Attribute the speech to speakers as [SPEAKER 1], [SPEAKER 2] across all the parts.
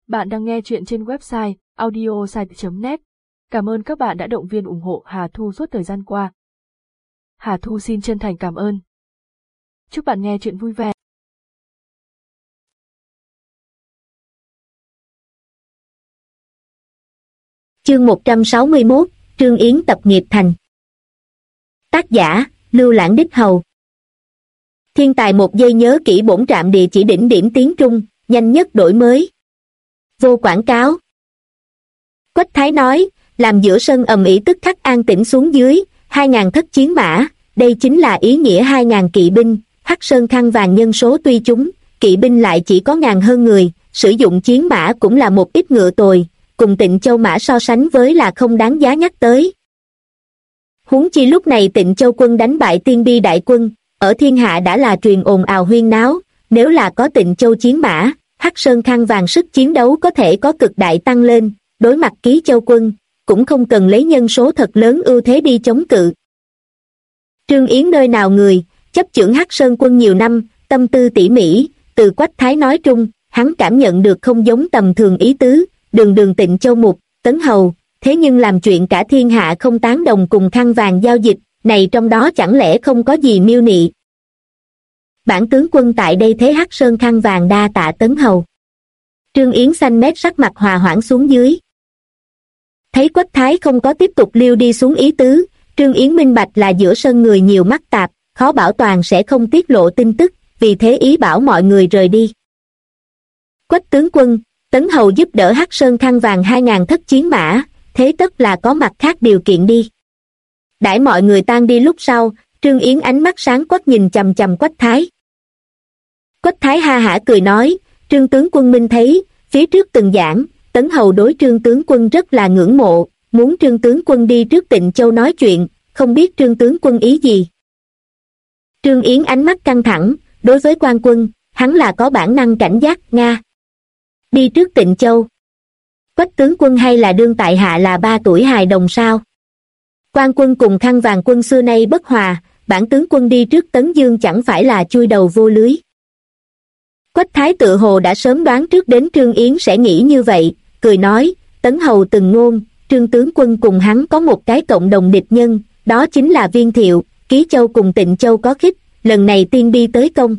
[SPEAKER 1] Bạn đang nghe chuyện trên website audiosite.net. Cảm ơn các bạn đã động viên ủng hộ Hà Thu suốt thời gian qua. Hà Thu xin chân thành cảm ơn. Chúc bạn nghe chuyện vui vẻ.
[SPEAKER 2] Chương 161, Trương Yến tập nghiệp thành. Tác giả, Lưu Lãng Đích Hầu. Thiên tài một giây nhớ kỹ bổn trạm địa chỉ đỉnh điểm tiếng Trung, nhanh nhất đổi mới. Vô quảng cáo. Quách Thái nói, làm giữa sân ầm ĩ tức khắc an tĩnh xuống dưới, 2.000 thất chiến mã, đây chính là ý nghĩa 2.000 kỵ binh, Hắc Sơn khăn vàng nhân số tuy chúng, kỵ binh lại chỉ có ngàn hơn người, sử dụng chiến mã cũng là một ít ngựa tồi, cùng Tịnh Châu mã so sánh với là không đáng giá nhắc tới. Huống chi lúc này Tịnh Châu quân đánh bại Tiên Bi đại quân, ở thiên hạ đã là truyền ồn ào huyên náo, nếu là có Tịnh Châu chiến mã, Hắc Sơn khăn vàng sức chiến đấu có thể có cực đại tăng lên, đối mặt Ký Châu quân, cũng không cần lấy nhân số thật lớn ưu thế đi chống cự. Trương Yến nơi nào người, chấp chưởng Hắc Sơn quân nhiều năm, tâm tư tỉ mỉ, từ Quách Thái nói trung, hắn cảm nhận được không giống tầm thường ý tứ, đường Tịnh Châu mục, Tấn Hầu, thế nhưng làm chuyện cả thiên hạ không tán đồng cùng khăn vàng giao dịch, này trong đó chẳng lẽ không có gì miêu nị. Bản tướng quân tại đây thế Hắc Sơn khăn vàng đa tạ Tấn Hầu. Trương Yến xanh mét sắc mặt hòa hoãn xuống dưới. Thấy Quách Thái không có tiếp tục liêu đi xuống ý tứ, Trương Yến minh bạch là giữa sân người nhiều mắt tạp, khó bảo toàn sẽ không tiết lộ tin tức, vì thế ý bảo mọi người rời đi. Quách tướng quân, Tấn Hầu giúp đỡ Hắc Sơn khăn vàng 2.000 thất chiến mã, thế tất là có mặt khác điều kiện đi. Đãi mọi người tan đi lúc sau, Trương Yến ánh mắt sáng quắc nhìn chằm chằm Quách Thái. Quách Thái ha hả cười nói, Trương tướng quân minh thấy, phía trước từng giảng, Tấn Hầu đối Trương tướng quân rất là ngưỡng mộ, muốn Trương tướng quân đi trước Tịnh Châu nói chuyện, không biết Trương tướng quân ý gì. Trương Yến ánh mắt căng thẳng, đối với quan quân, hắn là có bản năng cảnh giác, Nga. Đi trước Tịnh Châu. Quách tướng quân hay là đương tại hạ là 3 tuổi hài đồng sao? Quan quân cùng khăn vàng quân xưa nay bất hòa, bản tướng quân đi trước Tấn Dương chẳng phải là chui đầu vô lưới. Quách Thái tự hồ đã sớm đoán trước đến Trương Yến sẽ nghĩ như vậy, cười nói, Tấn Hầu từng ngôn, Trương tướng quân cùng hắn có một cái cộng đồng địch nhân, đó chính là Viên Thiệu, Ký Châu cùng Tịnh Châu có khích, lần này Tiên Bi tới công.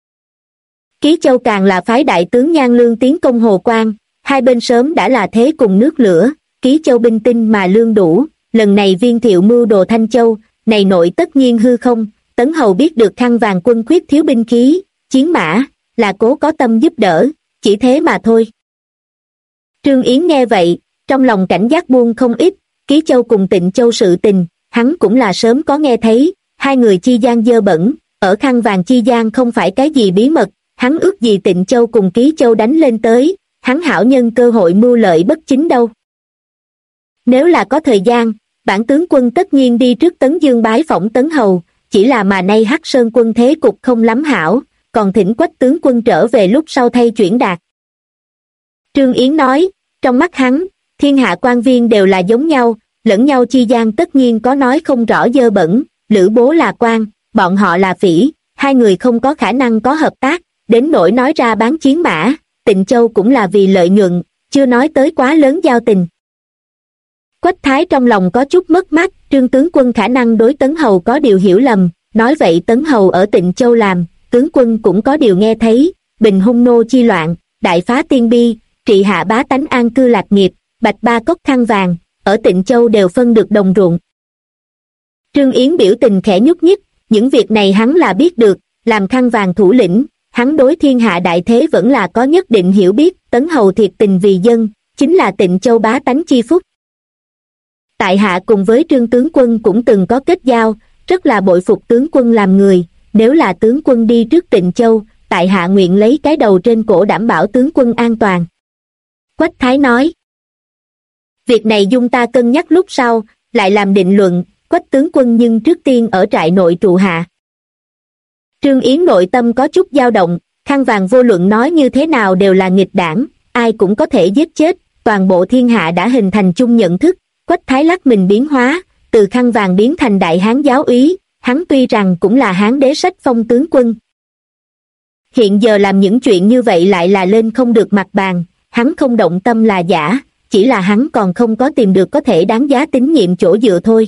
[SPEAKER 2] Ký Châu càng là phái đại tướng Nhan Lương tiến công Hồ Quang, hai bên sớm đã là thế cùng nước lửa, Ký Châu binh tinh mà lương đủ, lần này Viên Thiệu mưu đồ Thanh Châu, này nội tất nhiên hư không, Tấn Hầu biết được khăn vàng quân khuyết thiếu binh khí, chiến mã, là cố có tâm giúp đỡ, chỉ thế mà thôi. Trương Yến nghe vậy, trong lòng cảnh giác buông không ít, Ký Châu cùng Tịnh Châu sự tình, hắn cũng là sớm có nghe thấy, hai người chi gian dơ bẩn, ở khăn vàng chi gian không phải cái gì bí mật, hắn ước gì Tịnh Châu cùng Ký Châu đánh lên tới, hắn hảo nhân cơ hội mưu lợi bất chính đâu. Nếu là có thời gian, bản tướng quân tất nhiên đi trước Tấn Dương bái phỏng Tấn Hầu, chỉ là mà nay Hắc Sơn quân thế cục không lắm hảo, còn thỉnh Quách tướng quân trở về lúc sau thay chuyển đạt. Trương Yến nói, trong mắt hắn, thiên hạ quan viên đều là giống nhau, lẫn nhau chi gian tất nhiên có nói không rõ dơ bẩn, Lữ Bố là quan, bọn họ là phỉ, hai người không có khả năng có hợp tác, đến nỗi nói ra bán chiến mã, Tịnh Châu cũng là vì lợi nhuận, chưa nói tới quá lớn giao tình. Quách Thái trong lòng có chút mất mát, Trương tướng quân khả năng đối Tấn Hầu có điều hiểu lầm, nói vậy Tấn Hầu ở Tịnh Châu làm, tướng quân cũng có điều nghe thấy, bình hung nô chi loạn, đại phá Tiên Bi, trị hạ bá tánh an cư lạc nghiệp, bạch ba cốc khăn vàng, ở Tịnh Châu đều phân được đồng ruộng. Trương Yến biểu tình khẽ nhúc nhích, những việc này hắn là biết được, làm khăn vàng thủ lĩnh, hắn đối thiên hạ đại thế vẫn là có nhất định hiểu biết, Tấn Hầu thiệt tình vì dân, chính là Tịnh Châu bá tánh chi phúc. Tại hạ cùng với Trương tướng quân cũng từng có kết giao, rất là bội phục tướng quân làm người, nếu là tướng quân đi trước Tịnh Châu, tại hạ nguyện lấy cái đầu trên cổ đảm bảo tướng quân an toàn. Quách Thái nói, việc này dung ta cân nhắc lúc sau, lại làm định luận, Quách tướng quân nhưng trước tiên ở trại nội trụ hạ. Trương Yến nội tâm có chút dao động, khăn vàng vô luận nói như thế nào đều là nghịch đảng, ai cũng có thể giết chết, toàn bộ thiên hạ đã hình thành chung nhận thức, Quách Thái lắc mình biến hóa, từ khăn vàng biến thành đại hán giáo úy, hắn tuy rằng cũng là hán đế sách phong tướng quân. Hiện giờ làm những chuyện như vậy lại là lên không được mặt bàn, hắn không động tâm là giả, chỉ là hắn còn không có tìm được có thể đáng giá tín nhiệm chỗ dựa thôi.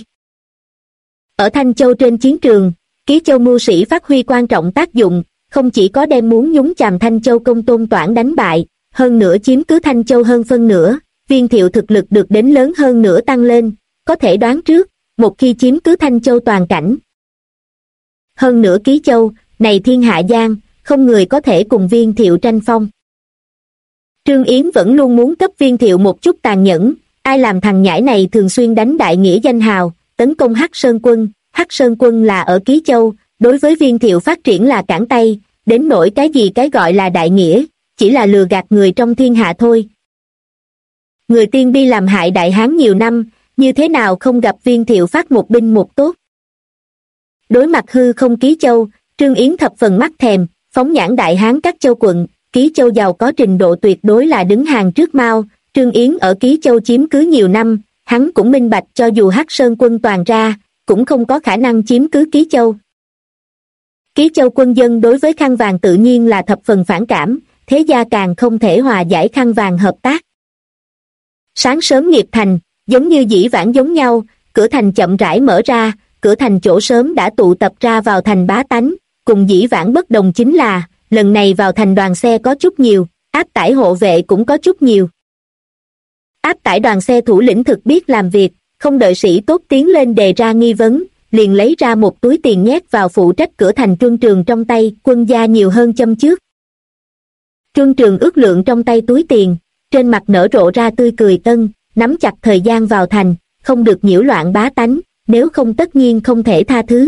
[SPEAKER 2] Ở Thanh Châu trên chiến trường, Ký Châu mưu sĩ phát huy quan trọng tác dụng, không chỉ có đem muốn nhúng chàm Thanh Châu Công Tôn Toản đánh bại, hơn nữa chiếm cứ Thanh Châu hơn phân nửa, Viên Thiệu thực lực được đến lớn hơn nữa tăng lên, có thể đoán trước, một khi chiếm cứ Thanh Châu toàn cảnh. Hơn nữa Ký Châu, này thiên hạ giang, không người có thể cùng Viên Thiệu tranh phong. Trương Yến vẫn luôn muốn cấp Viên Thiệu một chút tàn nhẫn, ai làm thằng nhãi này thường xuyên đánh đại nghĩa danh hào, tấn công Hắc Sơn Quân. Hắc Sơn Quân là ở Ký Châu, đối với Viên Thiệu phát triển là cản tay, đến nỗi cái gì cái gọi là đại nghĩa, chỉ là lừa gạt người trong thiên hạ thôi. Người Tiên Bi làm hại Đại Hán nhiều năm, như thế nào không gặp Viên Thiệu phát một binh một tốt. Đối mặt hư không Ký Châu, Trương Yến thập phần mắc thèm, phóng nhãn Đại Hán các châu quận, Ký Châu giàu có trình độ tuyệt đối là đứng hàng trước Mao. Trương Yến ở Ký Châu chiếm cứ nhiều năm, hắn cũng minh bạch cho dù Hắc Sơn Quân toàn ra, cũng không có khả năng chiếm cứ Ký Châu. Ký Châu quân dân đối với khăn vàng tự nhiên là thập phần phản cảm, thế gia càng không thể hòa giải khăn vàng hợp tác. Sáng sớm nghiệp thành, giống như dĩ vãng giống nhau, cửa thành chậm rãi mở ra, cửa thành chỗ sớm đã tụ tập ra vào thành bá tánh, cùng dĩ vãng bất đồng chính là, lần này vào thành đoàn xe có chút nhiều, áp tải hộ vệ cũng có chút nhiều. Áp tải đoàn xe thủ lĩnh thực biết làm việc, không đợi sĩ tốt tiến lên đề ra nghi vấn, liền lấy ra một túi tiền nhét vào phụ trách cửa thành Truân Trường trong tay, quân gia nhiều hơn châm trước. Truân Trường ước lượng trong tay túi tiền, trên mặt nở rộ ra tươi cười tân, nắm chặt thời gian vào thành, không được nhiễu loạn bá tánh, nếu không tất nhiên không thể tha thứ.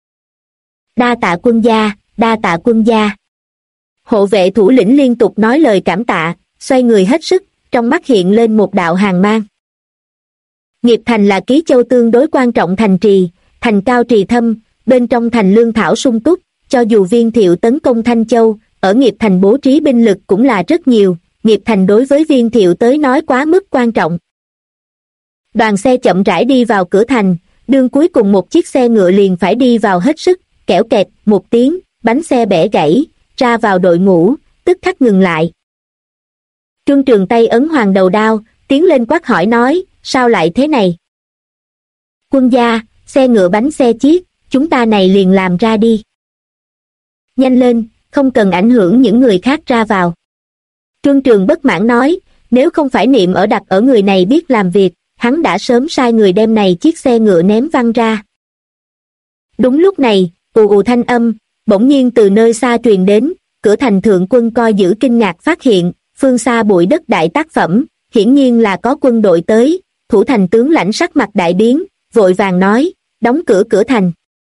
[SPEAKER 2] Đa tạ quân gia, đa tạ quân gia. Hộ vệ thủ lĩnh liên tục nói lời cảm tạ, xoay người hết sức, trong mắt hiện lên một đạo hàn mang. Nghiệp thành là Ký Châu tương đối quan trọng thành trì, thành cao trì thâm, bên trong thành lương thảo sung túc, cho dù Viên Thiệu tấn công Thanh Châu, ở nghiệp thành bố trí binh lực cũng là rất nhiều, nghiệp thành đối với Viên Thiệu tới nói quá mức quan trọng. Đoàn xe chậm rãi đi vào cửa thành, đương cuối cùng một chiếc xe ngựa liền phải đi vào hết sức, kẽo kẹt một tiếng, bánh xe bẻ gãy, ra vào đội ngũ, tức khắc ngừng lại. Truân Trường tay ấn hoàng đầu đao, tiến lên quát hỏi nói, sao lại thế này? Quân gia, xe ngựa bánh xe chiếc, chúng ta này liền làm ra đi. Nhanh lên, không cần ảnh hưởng những người khác ra vào. Truân Trường bất mãn nói, nếu không phải niệm ở đặt ở người này biết làm việc, hắn đã sớm sai người đem này chiếc xe ngựa ném văng ra. Đúng lúc này, ù ù thanh âm, bỗng nhiên từ nơi xa truyền đến, cửa thành thượng quân coi giữ kinh ngạc phát hiện, phương xa bụi đất đại tác phẩm, hiển nhiên là có quân đội tới, thủ thành tướng lãnh sắc mặt đại biến, vội vàng nói, đóng cửa thành.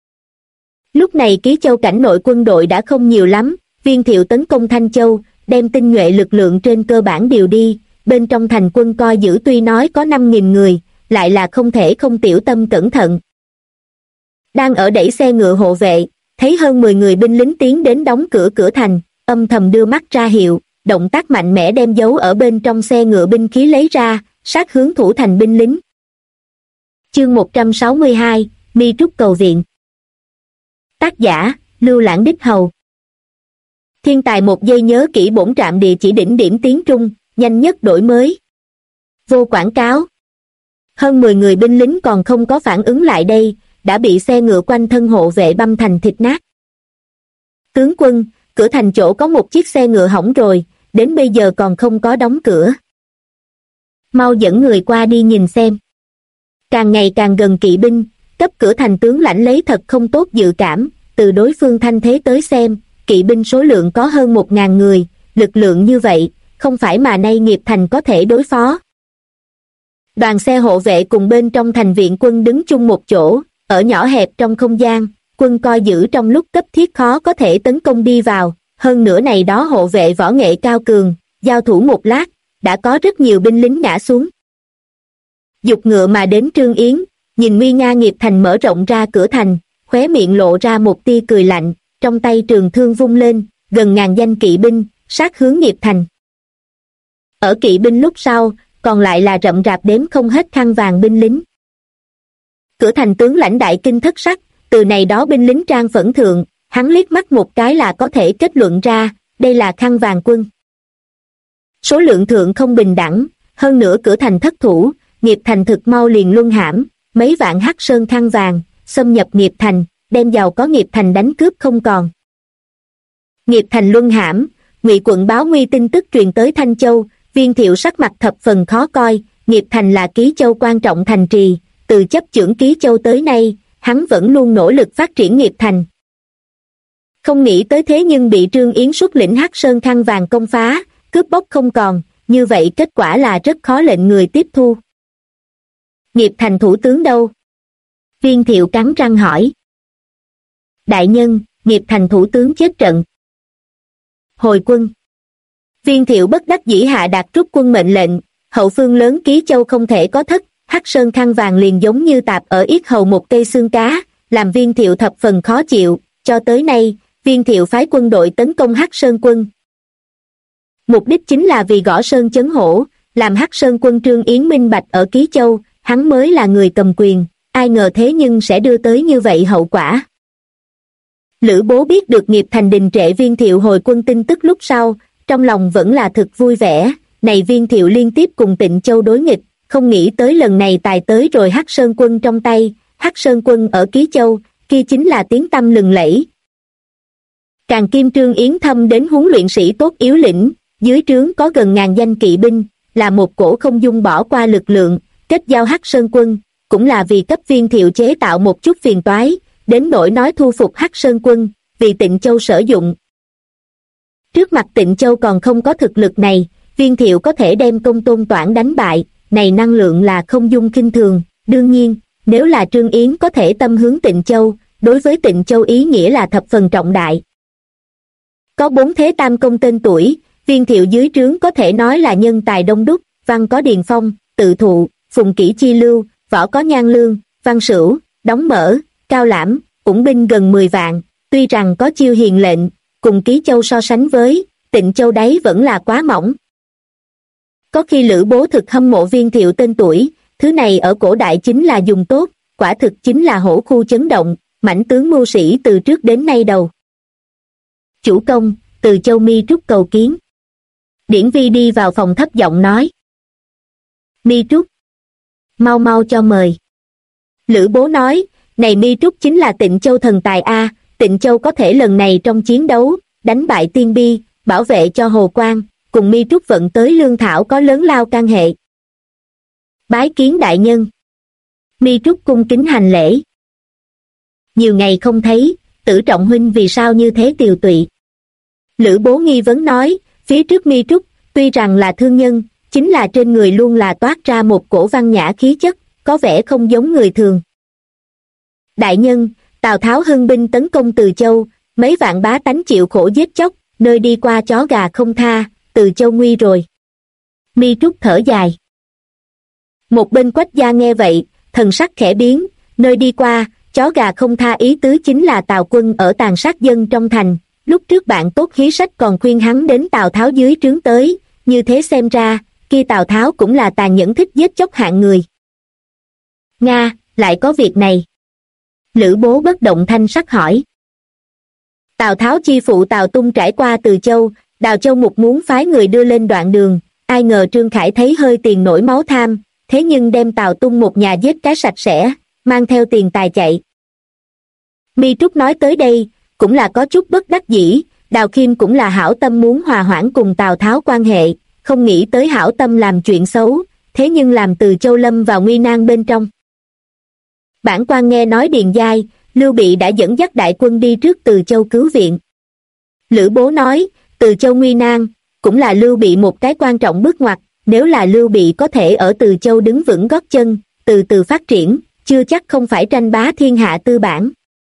[SPEAKER 2] Lúc này Ký Châu cảnh nội quân đội đã không nhiều lắm, Viên Thiệu tấn công Thanh Châu, đem tinh nhuệ lực lượng trên cơ bản điều đi, bên trong thành quân coi giữ tuy nói có 5.000 người, lại là không thể không tiểu tâm cẩn thận. Đang ở đẩy xe ngựa hộ vệ, thấy hơn 10 người binh lính tiến đến đóng cửa thành, âm thầm đưa mắt ra hiệu, động tác mạnh mẽ đem giấu ở bên trong xe ngựa binh khí lấy ra, sát hướng thủ thành binh lính. Chương 162, Mi Trúc cầu viện. Tác giả, Lưu Lãng Đích Hầu. Thiên tài một giây nhớ kỹ bổn trạm địa chỉ đỉnh điểm tiếng Trung, nhanh nhất đổi mới. Vô quảng cáo. Hơn 10 người binh lính còn không có phản ứng lại đây, đã bị xe ngựa quanh thân hộ vệ băm thành thịt nát. Tướng quân, cửa thành chỗ có một chiếc xe ngựa hỏng rồi, đến bây giờ còn không có đóng cửa. Mau dẫn người qua đi nhìn xem. Càng ngày càng gần kỵ binh, cấp cửa thành tướng lãnh lấy thật không tốt dự cảm, từ đối phương thanh thế tới xem, kỵ binh số lượng có hơn 1.000 người, lực lượng như vậy, không phải mà nay nghiệp thành có thể đối phó. Đoàn xe hộ vệ cùng bên trong thành viện quân đứng chung một chỗ, ở nhỏ hẹp trong không gian, quân coi giữ trong lúc cấp thiết khó có thể tấn công đi vào, hơn nữa này đó hộ vệ võ nghệ cao cường, giao thủ một lát, đã có rất nhiều binh lính ngã xuống. Dục ngựa mà đến Trương Yến, nhìn nguy nga nghiệp thành mở rộng ra cửa thành, khóe miệng lộ ra một tia cười lạnh, trong tay trường thương vung lên, gần ngàn danh kỵ binh, sát hướng nghiệp thành. Ở kỵ binh lúc sau, còn lại là rậm rạp đếm không hết khăn vàng binh lính. Cửa thành tướng lãnh đại kinh thất sắc, từ này đó binh lính trang phẫn thượng, hắn liếc mắt một cái là có thể kết luận ra, đây là khăn vàng quân. Số lượng thượng không bình đẳng, hơn nữa cửa thành thất thủ, nghiệp thành thực mau liền luân hãm, mấy vạn hắc sơn khăn vàng, xâm nhập nghiệp thành, đem giàu có nghiệp thành đánh cướp không còn. Nghiệp thành luân hãm, Ngụy quận báo nguy tin tức truyền tới Thanh Châu, Viên Thiệu sắc mặt thập phần khó coi, nghiệp thành là Ký Châu quan trọng thành trì, từ chấp chưởng Ký Châu tới nay, hắn vẫn luôn nỗ lực phát triển nghiệp thành. Không nghĩ tới thế nhưng bị Trương Yến xuất lĩnh hắc sơn khăn vàng công phá, cướp bóc không còn, như vậy kết quả là rất khó lệnh người tiếp thu. Nghiệp thành thủ tướng đâu? Viên Thiệu cắn răng hỏi. Đại nhân, nghiệp thành thủ tướng chết trận. Hồi quân. Viên Thiệu bất đắc dĩ hạ đạt rút quân mệnh lệnh, hậu phương lớn Ký Châu không thể có thất, hắc sơn khăn vàng liền giống như tạp ở yết hầu một cây xương cá, làm Viên Thiệu thập phần khó chịu, cho tới nay, Viên Thiệu phái quân đội tấn công hắc sơn quân. Mục đích chính là vì gõ sơn chấn hổ, làm hắc sơn quân Trương Yến minh bạch ở Ký Châu, hắn mới là người cầm quyền, ai ngờ thế nhưng sẽ đưa tới như vậy hậu quả. Lữ Bố biết được nghiệp thành đình trệ Viên Thiệu hồi quân tin tức lúc sau, trong lòng vẫn là thực vui vẻ, này Viên Thiệu liên tiếp cùng Tịnh Châu đối nghịch, không nghĩ tới lần này tài tới rồi hắc sơn quân trong tay, hắc sơn quân ở Ký Châu, kia chính là tiếng tăm lừng lẫy. Càng kim Trương Yến thâm đến huấn luyện sĩ tốt yếu lĩnh, dưới trướng có gần ngàn danh kỵ binh, là một cổ không dung bỏ qua lực lượng, kết giao hắc sơn quân, cũng là vì cấp Viên Thiệu chế tạo một chút phiền toái, đến nỗi nói thu phục hắc sơn quân, vì Tịnh Châu sử dụng. Trước mặt Tịnh Châu còn không có thực lực này, Viên Thiệu có thể đem Công Tôn Toản đánh bại, này năng lượng là không dung khinh thường, đương nhiên, nếu là Trương Yến có thể tâm hướng Tịnh Châu, đối với Tịnh Châu ý nghĩa là thập phần trọng đại. Có 4 thế tam công tên tuổi, Viên Thiệu dưới trướng có thể nói là nhân tài đông đúc, văn có Điền Phong, Tự Thụ, Phùng Kỷ Chi Lưu, võ có Nhan Lương, Văn Sửu, Đóng Mở, Cao Lãm, ủng binh gần 10 vạn, tuy rằng có Chiêu Hiền lệnh, cùng Ký Châu so sánh với, Tịnh Châu đấy vẫn là quá mỏng. Có khi Lữ Bố thực hâm mộ Viên Thiệu tên tuổi, thứ này ở cổ đại chính là dùng tốt, quả thực chính là hổ khu chấn động, mãnh tướng mưu sĩ từ trước đến nay đầu. Chủ công, Từ Châu Mi Trúc cầu kiến. Điển Vi đi vào phòng thấp giọng nói. Mi Trúc, mau mau cho mời. Lữ Bố nói, này Mi Trúc chính là Tịnh Châu thần tài A, Tịnh Châu có thể lần này trong chiến đấu, đánh bại Tiên Bi, bảo vệ cho Hồ Quang, cùng Mi Trúc vận tới lương thảo có lớn lao can hệ. Bái kiến đại nhân. Mi Trúc cung kính hành lễ. Nhiều ngày không thấy, Tử Trọng huynh vì sao như thế tiều tụy? Lữ Bố nghi vấn nói, phía trước Mi Trúc, tuy rằng là thương nhân, chính là trên người luôn là toát ra một cổ văn nhã khí chất, có vẻ không giống người thường. Đại nhân, Tào Tháo hưng binh tấn công Từ Châu, mấy vạn bá tánh chịu khổ giết chóc, nơi đi qua chó gà không tha, Từ Châu nguy rồi. Mi Trúc thở dài. Một bên Quách gia nghe vậy, thần sắc khẽ biến, nơi đi qua, chó gà không tha ý tứ chính là Tào quân ở tàn sát dân trong thành, lúc trước bạn tốt Hí Sách còn khuyên hắn đến Tào Tháo dưới trướng tới, như thế xem ra, kia Tào Tháo cũng là tàn nhẫn thích giết chóc hạng người. Nga, lại có việc này. Lữ Bố bất động thanh sắc hỏi. Tào Tháo chi phụ Tào Tung trải qua Từ Châu, Đào Châu Mục muốn phái người đưa lên đoạn đường, ai ngờ Trương Khải thấy hơi tiền nổi máu tham, thế nhưng đem Tào Tung một nhà giết cái sạch sẽ, mang theo tiền tài chạy. Mi Trúc nói tới đây, cũng là có chút bất đắc dĩ, Đào Khiêm cũng là hảo tâm muốn hòa hoãn cùng Tào Tháo quan hệ, không nghĩ tới hảo tâm làm chuyện xấu, thế nhưng làm Từ Châu lâm vào nguy nan bên trong. Bản quan nghe nói Điền Giai, Lưu Bị đã dẫn dắt đại quân đi trước Từ Châu cứu viện. Lữ Bố nói, Từ Châu nguy nan, cũng là Lưu Bị một cái quan trọng bước ngoặt, nếu là Lưu Bị có thể ở Từ Châu đứng vững gót chân, từ từ phát triển, chưa chắc không phải tranh bá thiên hạ tư bản.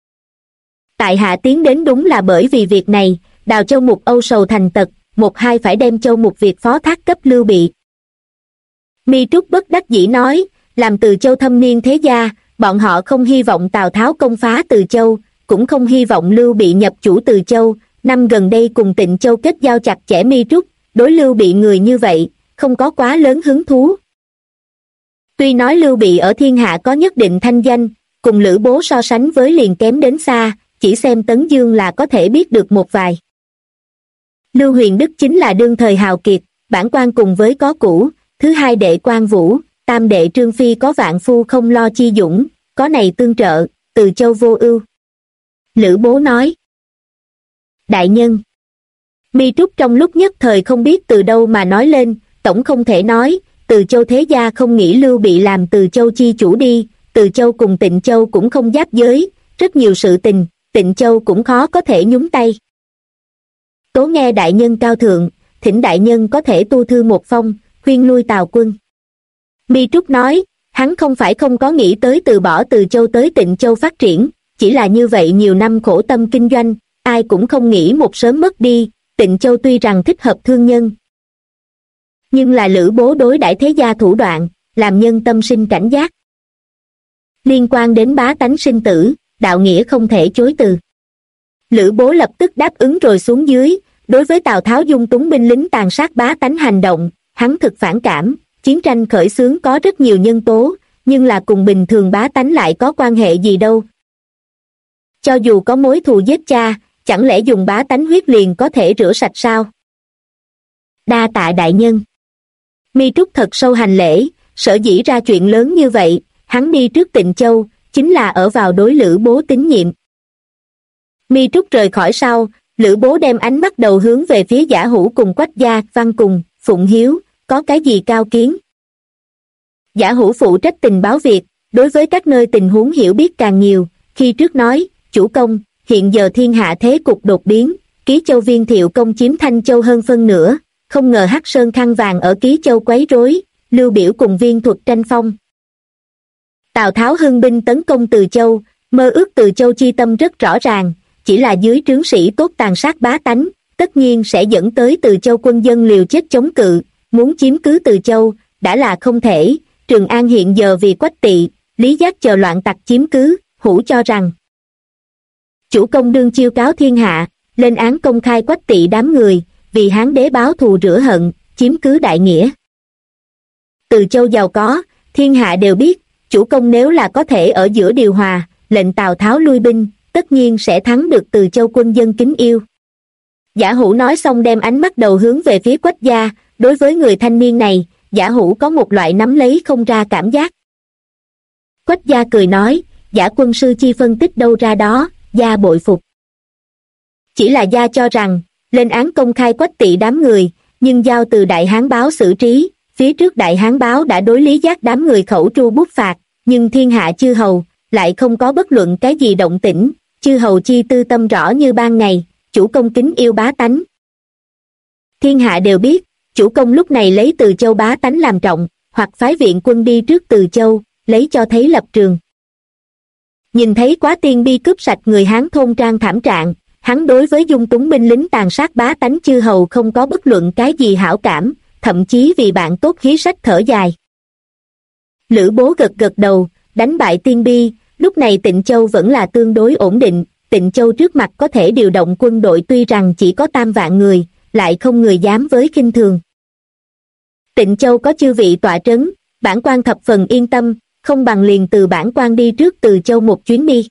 [SPEAKER 2] Tại hạ tiến đến đúng là bởi vì việc này, Đào Châu Mục âu sầu thành tật, một hai phải đem Châu Mục việc phó thác cấp Lưu Bị. Mi Trúc bất đắc dĩ nói, làm Từ Châu thâm niên thế gia, bọn họ không hy vọng Tào Tháo công phá Từ Châu, cũng không hy vọng Lưu Bị nhập chủ Từ Châu, năm gần đây cùng Tịnh Châu kết giao chặt chẽ. Mi Trúc, đối Lưu Bị người như vậy, không có quá lớn hứng thú. Tuy nói Lưu Bị ở thiên hạ có nhất định thanh danh, cùng Lữ Bố so sánh với liền kém đến xa, chỉ xem Tấn Dương là có thể biết được một vài. Lưu Huyền Đức chính là đương thời hào kiệt, bản quan cùng với có cũ, thứ hai đệ quan vũ, tam đệ trương phi có vạn phu không lo chi dũng, có này tương trợ, Từ Châu vô ưu. Lữ Bố nói. Đại nhân. Mi Trúc trong lúc nhất thời không biết từ đâu mà nói lên, tổng không thể nói, Từ Châu thế gia không nghĩ Lưu Bị làm Từ Châu chi chủ đi, Từ Châu cùng Tịnh Châu cũng không giáp giới, rất nhiều sự tình, Tịnh Châu cũng khó có thể nhúng tay. Tố nghe đại nhân cao thượng, thỉnh đại nhân có thể tu thư một phong, khuyên lui Tào quân. Mi Trúc nói, hắn không phải không có nghĩ tới từ bỏ Từ Châu tới Tịnh Châu phát triển, chỉ là như vậy nhiều năm khổ tâm kinh doanh, ai cũng không nghĩ một sớm mất đi, Tịnh Châu tuy rằng thích hợp thương nhân. Nhưng là Lữ Bố đối đãi thế gia thủ đoạn, làm nhân tâm sinh cảnh giác. Liên quan đến bá tánh sinh tử, đạo nghĩa không thể chối từ. Lữ Bố lập tức đáp ứng rồi xuống dưới, đối với Tào Tháo dung túng binh lính tàn sát bá tánh hành động, hắn thực phản cảm, chiến tranh khởi xướng có rất nhiều nhân tố, nhưng là cùng bình thường bá tánh lại có quan hệ gì đâu. Cho dù có mối thù giết cha, chẳng lẽ dùng bá tánh huyết liền có thể rửa sạch sao? Đa tạ đại nhân. Mi Trúc thật sâu hành lễ, sở dĩ ra chuyện lớn như vậy, hắn đi trước Tịnh Châu, chính là ở vào đối Lữ Bố tín nhiệm. Mi Trúc rời khỏi sau, Lữ Bố đem ánh mắt đầu hướng về phía Giả Hữu cùng Quách Gia, Văn cùng, Phụng Hiếu, có cái gì cao kiến? Giả Hữu phụ trách tình báo việc, đối với các nơi tình huống hiểu biết càng nhiều, khi trước nói, chủ công, hiện giờ thiên hạ thế cục đột biến, Ký Châu Viên Thiệu công chiếm Thanh Châu hơn phân nửa, không ngờ Hắc Sơn khăn vàng ở Ký Châu quấy rối, Lưu Biểu cùng Viên Thuật tranh phong. Tào Tháo hưng binh tấn công Từ Châu, mơ ước Từ Châu chi tâm rất rõ ràng, chỉ là dưới trướng sĩ tốt tàn sát bá tánh, tất nhiên sẽ dẫn tới Từ Châu quân dân liều chết chống cự, muốn chiếm cứ Từ Châu, đã là không thể. Trường An hiện giờ vì Quách Tỵ, Lý Giác chờ loạn tặc chiếm cứ, Hữu cho rằng chủ công đương chiêu cáo thiên hạ, lên án công khai Quách Tỵ đám người, vì Hán đế báo thù rửa hận, chiếm cứ đại nghĩa. Từ Châu giàu có, thiên hạ đều biết, chủ công nếu là có thể ở giữa điều hòa, lệnh Tào Tháo lui binh, tất nhiên sẽ thắng được Từ Châu quân dân kính yêu. Giả Hữu nói xong đem ánh mắt đầu hướng về phía Quách Gia, đối với người thanh niên này, Giả Hữu có một loại nắm lấy không ra cảm giác. Quách Gia cười nói, Giả quân sư chi phân tích đâu ra đó, Gia bội phục. Chỉ là Gia cho rằng, lên án công khai Quách Tỵ đám người, nhưng giao từ Đại Hán báo xử trí, phía trước Đại Hán báo đã đối Lý Giác đám người khẩu tru bút phạt, nhưng thiên hạ chư hầu, lại không có bất luận cái gì động tĩnh, chư hầu chi tư tâm rõ như ban ngày, chủ công kính yêu bá tánh. Thiên hạ đều biết, chủ công lúc này lấy Từ Châu bá tánh làm trọng, hoặc phái viện quân đi trước Từ Châu, lấy cho thấy lập trường. Nhìn thấy Quá Tiên Bi cướp sạch người Hán thôn trang thảm trạng, hắn đối với dung túng binh lính tàn sát bá tánh chư hầu không có bất luận cái gì hảo cảm, thậm chí vì bạn tốt khí sách thở dài. Lữ Bố gật gật đầu, đánh bại Tiên Bi, lúc này Tịnh Châu vẫn là tương đối ổn định, Tịnh Châu trước mặt có thể điều động quân đội tuy rằng chỉ có 3 vạn người, lại không người dám với khinh thường. Tịnh Châu có chư vị tọa trấn, bản quan thập phần yên tâm, không bằng liền từ bản quan đi trước Từ Châu một chuyến đi.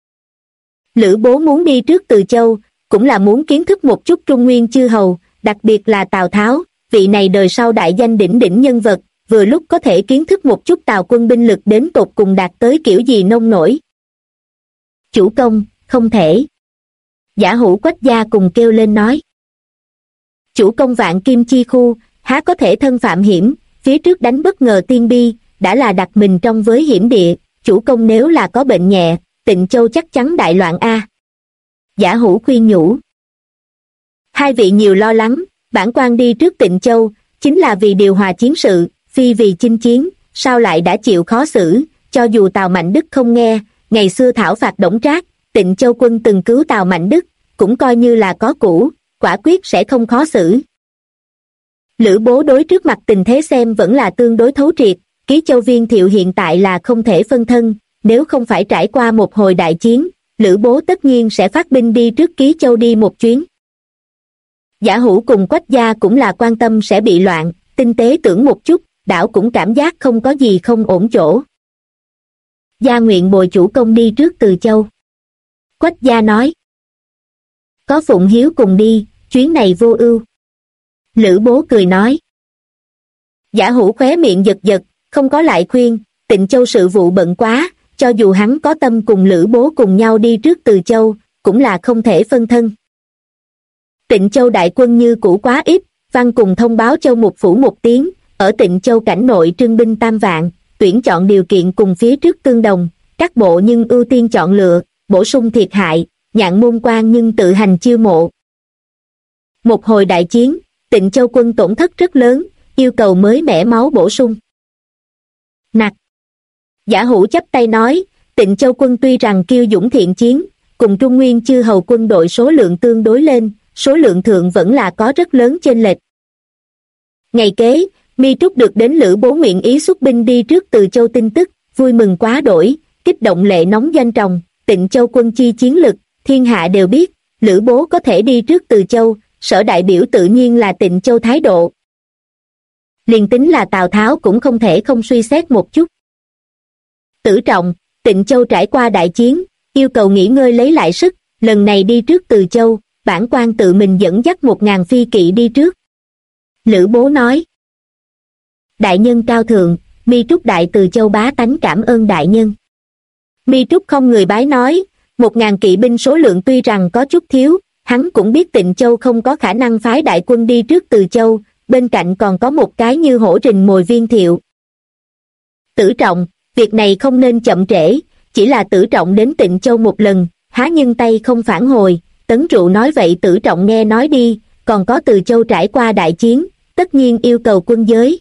[SPEAKER 2] Lữ Bố muốn đi trước Từ Châu, cũng là muốn kiến thức một chút Trung Nguyên chư hầu, đặc biệt là Tào Tháo, vị này đời sau đại danh đỉnh đỉnh nhân vật, vừa lúc có thể kiến thức một chút Tào quân binh lực đến tột cùng đạt tới kiểu gì nông nổi. Chủ công, không thể. Giả Hữu Quách Gia cùng kêu lên nói. Chủ công vạn kim chi khu, há có thể thân phạm hiểm, phía trước đánh bất ngờ Tiên Bi, đã là đặt mình trong với hiểm địa, chủ công nếu là có bệnh nhẹ, Tịnh Châu chắc chắn đại loạn a. Giả Hữu khuyên nhủ. Hai vị nhiều lo lắng, bản quan đi trước Tịnh Châu, chính là vì điều hòa chiến sự, phi vì chinh chiến, sao lại đã chịu khó xử, cho dù Tào Mạnh Đức không nghe, ngày xưa thảo phạt Đổng Trác, Tịnh Châu quân từng cứu Tào Mạnh Đức, cũng coi như là có cũ, quả quyết sẽ không khó xử. Lữ Bố đối trước mặt tình thế xem vẫn là tương đối thấu triệt, Ký Châu Viên Thiệu hiện tại là không thể phân thân, nếu không phải trải qua một hồi đại chiến, Lữ Bố tất nhiên sẽ phát binh đi trước Ký Châu đi một chuyến. Giả Hữu cùng Quách Gia cũng là quan tâm sẽ bị loạn, tinh tế tưởng một chút, đảo cũng cảm giác không có gì không ổn chỗ. Gia nguyện bồi chủ công đi trước Từ Châu. Quách Gia nói. Có Phụng Hiếu cùng đi, chuyến này vô ưu. Lữ Bố cười nói. Giả Hủ khóe miệng giật giật, không có lại khuyên, Tịnh Châu sự vụ bận quá, cho dù hắn có tâm cùng Lữ Bố cùng nhau đi trước Từ Châu, cũng là không thể phân thân. Tịnh Châu đại quân như cũ quá ít, văn cùng thông báo Châu Mục Phủ một tiếng, ở Tịnh Châu cảnh nội trưng binh 3 vạn, tuyển chọn điều kiện cùng phía trước tương đồng, các bộ nhưng ưu tiên chọn lựa, bổ sung thiệt hại, Nhạn Môn quan nhưng tự hành chiêu mộ. Một hồi đại chiến, Tịnh Châu quân tổn thất rất lớn, yêu cầu mới mẻ máu bổ sung. Nặc! Giả Hủ chắp tay nói, Tịnh Châu quân tuy rằng kiêu dũng thiện chiến, cùng Trung Nguyên chư hầu quân đội số lượng tương đối lên, số lượng thượng vẫn là có rất lớn chênh lệch. Ngày kế, Mi Trúc được đến Lữ Bố nguyện ý xuất binh đi trước Từ Châu tin tức, vui mừng quá đổi, kích động lệ nóng doanh tròng, Tịnh Châu quân chi chiến lực, thiên hạ đều biết, Lữ Bố có thể đi trước Từ Châu, sở đại biểu tự nhiên là Tịnh Châu thái độ. Liền tính là Tào Tháo cũng không thể không suy xét một chút. Tử Trọng, Tịnh Châu trải qua đại chiến, yêu cầu nghỉ ngơi lấy lại sức, lần này đi trước Từ Châu, bản quan tự mình dẫn dắt 1000 phi kỵ đi trước. Lữ Bố nói. Đại nhân cao thượng, Mi Trúc đại Từ Châu bá tánh cảm ơn đại nhân. Mi Trúc không người bái nói, 1000 kỵ binh số lượng tuy rằng có chút thiếu, hắn cũng biết Tịnh Châu không có khả năng phái đại quân đi trước Từ Châu, bên cạnh còn có một cái như hổ rình mồi Viên Thiệu. Tử Trọng, việc này không nên chậm trễ, chỉ là Tử Trọng đến Tịnh Châu một lần, há nhưng tay không phản hồi. Tấn Trụ nói vậy Tử Trọng nghe nói đi, còn có Từ Châu trải qua đại chiến, tất nhiên yêu cầu quân giới.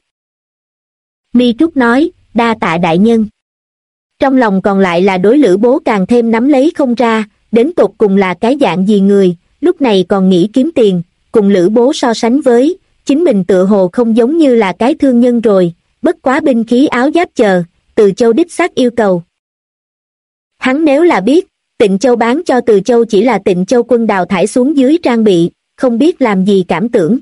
[SPEAKER 2] Mi Trúc nói, đa tạ đại nhân. Trong lòng còn lại là đối Lữ Bố càng thêm nắm lấy không ra, đến tột cùng là cái dạng gì người, lúc này còn nghĩ kiếm tiền, cùng Lữ Bố so sánh với, chính mình tựa hồ không giống như là cái thương nhân rồi, bất quá binh khí áo giáp chờ, Từ Châu đích xác yêu cầu. Hắn nếu là biết, Tịnh Châu bán cho Từ Châu chỉ là Tịnh Châu quân đào thải xuống dưới trang bị, không biết làm gì cảm tưởng.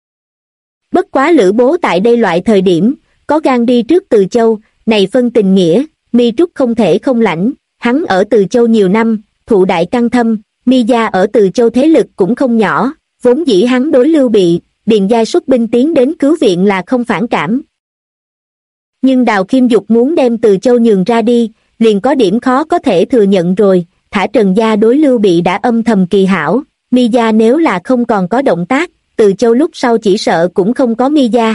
[SPEAKER 2] Bất quá Lữ Bố tại đây loại thời điểm, có gan đi trước Từ Châu, này phân tình nghĩa, Mi Trúc không thể không lãnh, hắn ở Từ Châu nhiều năm, thụ đại căn thâm, Mi gia ở Từ Châu thế lực cũng không nhỏ, vốn dĩ hắn đối Lưu Bị, Điền Giai xuất binh tiến đến cứu viện là không phản cảm. Nhưng Đào Khiêm Dục muốn đem Từ Châu nhường ra đi, liền có điểm khó có thể thừa nhận rồi, thả Trần gia đối Lưu Bị đã âm thầm kỳ hảo, Mi gia nếu là không còn có động tác, Từ Châu lúc sau chỉ sợ cũng không có Mi gia.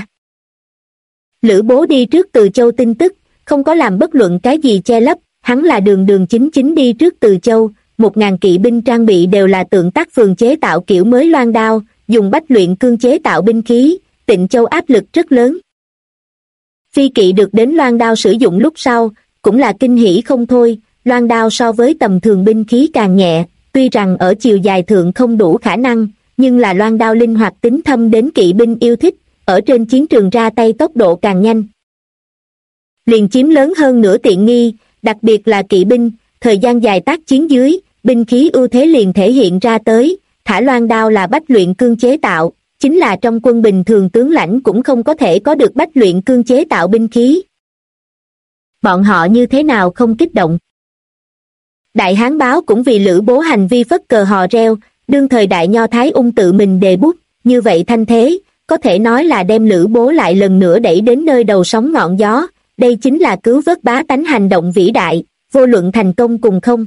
[SPEAKER 2] Lữ Bố đi trước Từ Châu tin tức, không có làm bất luận cái gì che lấp, hắn là đường đường chính chính đi trước Từ Châu, 1000 kỵ binh trang bị đều là tượng tác phường chế tạo kiểu mới loan đao, dùng bách luyện cương chế tạo binh khí, Tịnh Châu áp lực rất lớn. Phi kỵ được đến loan đao sử dụng lúc sau, cũng là kinh hỉ không thôi, loan đao so với tầm thường binh khí càng nhẹ, tuy rằng ở chiều dài thượng không đủ khả năng, nhưng là loan đao linh hoạt tính thâm đến kỵ binh yêu thích, ở trên chiến trường ra tay tốc độ càng nhanh. Liền chiếm lớn hơn nửa tiện nghi, đặc biệt là kỵ binh, thời gian dài tác chiến dưới, binh khí ưu thế liền thể hiện ra tới, thả loan đao là bách luyện cương chế tạo, chính là trong quân bình thường tướng lãnh cũng không có thể có được bách luyện cương chế tạo binh khí. Bọn họ như thế nào không kích động? Đại Hán báo cũng vì Lữ Bố hành vi phất cờ hò reo, đương thời Đại Nho Thái Ung tự mình đề bút, như vậy thanh thế, có thể nói là đem Lữ Bố lại lần nữa đẩy đến nơi đầu sóng ngọn gió, đây chính là cứu vớt bá tánh hành động vĩ đại, vô luận thành công cùng không.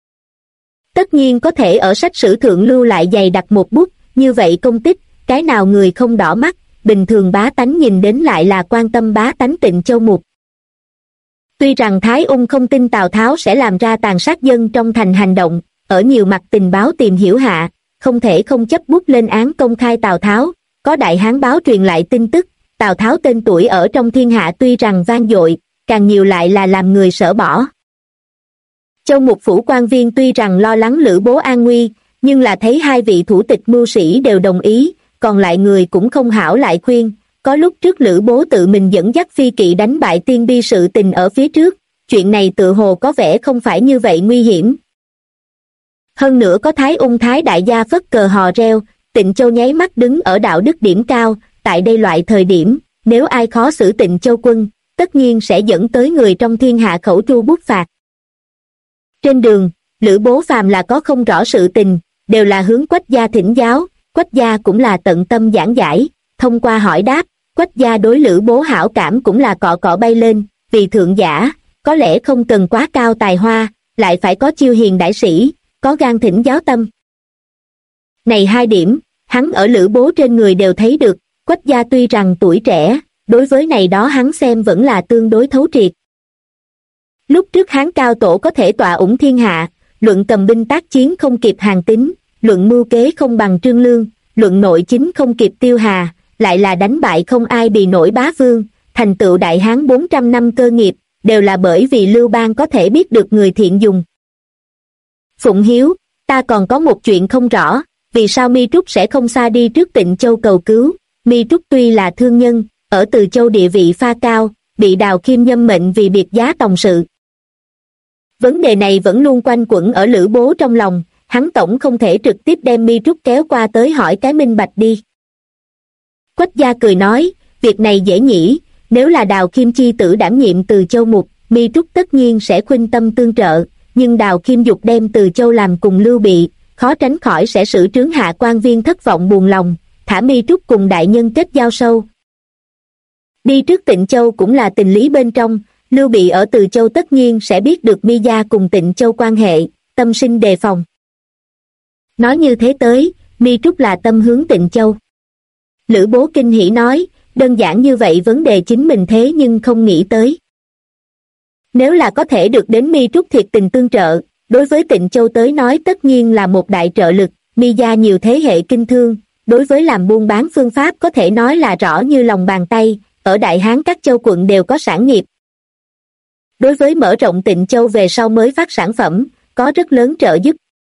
[SPEAKER 2] Tất nhiên có thể ở sách sử thượng lưu lại dày đặt một bút, như vậy công tích, cái nào người không đỏ mắt, bình thường bá tánh nhìn đến lại là quan tâm bá tánh Tịnh Châu mục. Tuy rằng Thái Ung không tin Tào Tháo sẽ làm ra tàn sát dân trong thành hành động, ở nhiều mặt tình báo tìm hiểu hạ, không thể không chấp bút lên án công khai Tào Tháo, có Đại Hán báo truyền lại tin tức, Tào Tháo tên tuổi ở trong thiên hạ tuy rằng vang dội, càng nhiều lại là làm người sợ bỏ. Châu Mục Phủ quan viên tuy rằng lo lắng Lữ Bố an nguy, nhưng là thấy hai vị thủ tịch mưu sĩ đều đồng ý, còn lại người cũng không hảo lại khuyên, có lúc trước Lữ Bố tự mình dẫn dắt phi kỵ đánh bại Tiên Bi sự tình ở phía trước, chuyện này tự hồ có vẻ không phải như vậy nguy hiểm. Hơn nữa có Thái Ung Thái đại gia phất cờ hò reo, Tịnh Châu nháy mắt đứng ở đạo đức điểm cao, tại đây loại thời điểm, nếu ai khó xử Tịnh Châu quân, tất nhiên sẽ dẫn tới người trong thiên hạ khẩu tru bút phạt. Trên đường, Lữ Bố phàm là có không rõ sự tình, đều là hướng Quách gia thỉnh giáo, Quách gia cũng là tận tâm giảng giải, thông qua hỏi đáp, Quách gia đối Lữ Bố hảo cảm cũng là cọ cọ bay lên, vì thượng giả, có lẽ không cần quá cao tài hoa, lại phải có chiêu hiền đại sĩ, có gan thỉnh giáo tâm. Này hai điểm, hắn ở Lữ Bố trên người đều thấy được, Quách gia tuy rằng tuổi trẻ, đối với này đó hắn xem vẫn là tương đối thấu triệt. Lúc trước Hán Cao Tổ có thể tọa ủng thiên hạ, luận cầm binh tác chiến không kịp Hàn Tín, luận mưu kế không bằng Trương Lương, luận nội chính không kịp Tiêu Hà, lại là đánh bại không ai bì nổi Bá Vương, thành tựu Đại Hán 400 năm cơ nghiệp, đều là bởi vì Lưu Bang có thể biết được người thiện dùng. Phụng Hiếu, ta còn có một chuyện không rõ, vì sao Mi Trúc sẽ không xa đi trước Tịnh Châu cầu cứu? Mi Trúc tuy là thương nhân, ở Từ Châu địa vị pha cao, bị Đào Khiêm nhâm mệnh vì biệt giá tòng sự. Vấn đề này vẫn luôn quanh quẩn ở Lữ Bố trong lòng, hắn tổng không thể trực tiếp đem Mi Trúc kéo qua tới hỏi cái minh bạch đi. Quách gia cười nói, việc này dễ nhỉ, nếu là Đào Khiêm chi tử đảm nhiệm Từ Châu mục, Mi Trúc tất nhiên sẽ khuynh tâm tương trợ, nhưng Đào Khiêm dục đem Từ Châu làm cùng Lưu Bị, khó tránh khỏi sẽ xử trướng hạ quan viên thất vọng buồn lòng, thả Mi Trúc cùng đại nhân kết giao sâu. Đi trước Tịnh Châu cũng là tình lý bên trong, Lưu Bị ở Từ Châu tất nhiên sẽ biết được Mi gia cùng Tịnh Châu quan hệ, tâm sinh đề phòng. Nói như thế tới, Mi Trúc là tâm hướng Tịnh Châu. Lữ Bố kinh hỉ nói, đơn giản như vậy vấn đề chính mình thế nhưng không nghĩ tới. Nếu là có thể được đến Mi Trúc thiệt tình tương trợ, đối với Tịnh Châu tới nói tất nhiên là một đại trợ lực, Mi gia nhiều thế hệ kinh thương, đối với làm buôn bán phương pháp có thể nói là rõ như lòng bàn tay, ở Đại Hán các châu quận đều có sản nghiệp. Đối với mở rộng Tịnh Châu về sau mới phát sản phẩm, có rất lớn trợ giúp.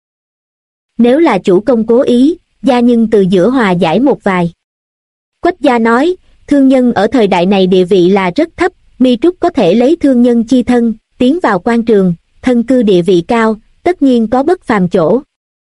[SPEAKER 2] Nếu là chủ công cố ý, gia nhân từ giữa hòa giải một vài. Quách gia nói, thương nhân ở thời đại này địa vị là rất thấp, Mi Trúc có thể lấy thương nhân chi thân, tiến vào quan trường, thân cư địa vị cao, tất nhiên có bất phàm chỗ.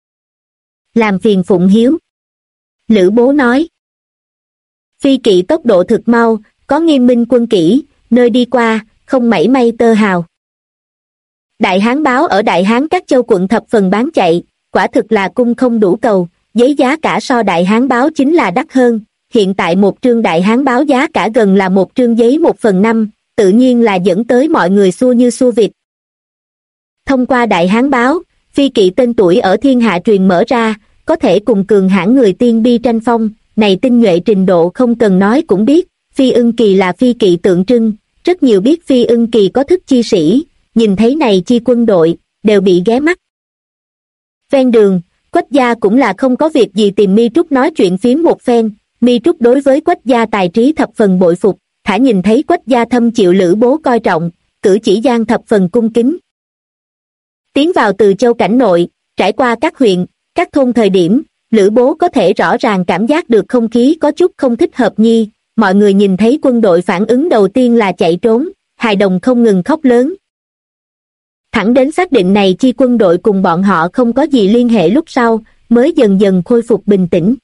[SPEAKER 2] Làm phiền Phụng Hiếu. Lữ Bố nói, phi kỵ tốc độ thực mau, có nghiêm minh quân kỹ, nơi đi qua, không mảy may tơ hào. Đại Hán báo ở Đại Hán các châu quận thập phần bán chạy, quả thực là cung không đủ cầu, giấy giá cả so Đại Hán báo chính là đắt hơn, hiện tại một trương Đại Hán báo giá cả gần là một trương giấy 1/5, tự nhiên là dẫn tới mọi người xua như xua vịt. Thông qua Đại Hán báo, phi kỵ tên tuổi ở thiên hạ truyền mở ra, có thể cùng cường hãn người tiên bi tranh phong, này tinh nhuệ trình độ không cần nói cũng biết, Phi Ưng Kỳ là phi kỵ tượng trưng, rất nhiều biết Phi Ưng Kỳ có thức chi sĩ, nhìn thấy này chi quân đội, đều bị ghé mắt. Ven đường, Quách gia cũng là không có việc gì tìm Mi Trúc nói chuyện phím một phen, Mi Trúc đối với Quách gia tài trí thập phần bội phục, thả nhìn thấy Quách gia thâm chịu Lữ Bố coi trọng, cử chỉ gian thập phần cung kính. Tiến vào Từ Châu cảnh nội, trải qua các huyện, các thôn thời điểm, Lữ Bố có thể rõ ràng cảm giác được không khí có chút không thích hợp nhi, mọi người nhìn thấy quân đội phản ứng đầu tiên là chạy trốn, hài đồng không ngừng khóc lớn. Thẳng đến xác định này chi quân đội cùng bọn họ không có gì liên hệ lúc sau, mới dần dần khôi phục bình tĩnh.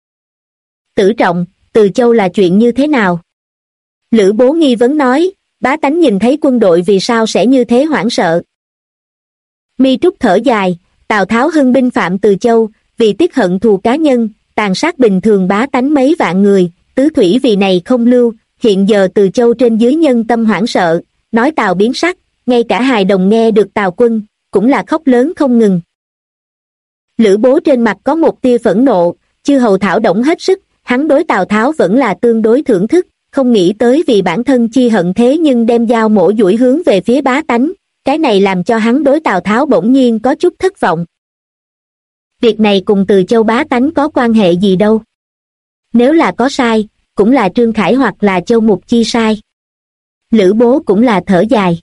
[SPEAKER 2] Tử Trọng, Từ Châu là chuyện như thế nào? Lữ Bố nghi vấn nói, bá tánh nhìn thấy quân đội vì sao sẽ như thế hoảng sợ. Mi Trúc thở dài, Tào Tháo hưng binh phạm Từ Châu, vì tiết hận thù cá nhân, tàn sát bình thường bá tánh mấy vạn người, tứ thủy vì này không lưu, hiện giờ Từ Châu trên dưới nhân tâm hoảng sợ, nói Tào biến sắc, ngay cả hài đồng nghe được Tào quân, cũng là khóc lớn không ngừng. Lữ Bố trên mặt có một tia phẫn nộ, chư hầu thảo động hết sức, hắn đối Tào Tháo vẫn là tương đối thưởng thức, không nghĩ tới vì bản thân chi hận thế nhưng đem dao mổ duỗi hướng về phía bá tánh, cái này làm cho hắn đối Tào Tháo bỗng nhiên có chút thất vọng. Việc này cùng Từ Châu bá tánh có quan hệ gì đâu. Nếu là có sai, cũng là Trương Khải hoặc là Châu Mục chi sai. Lữ Bố cũng là thở dài.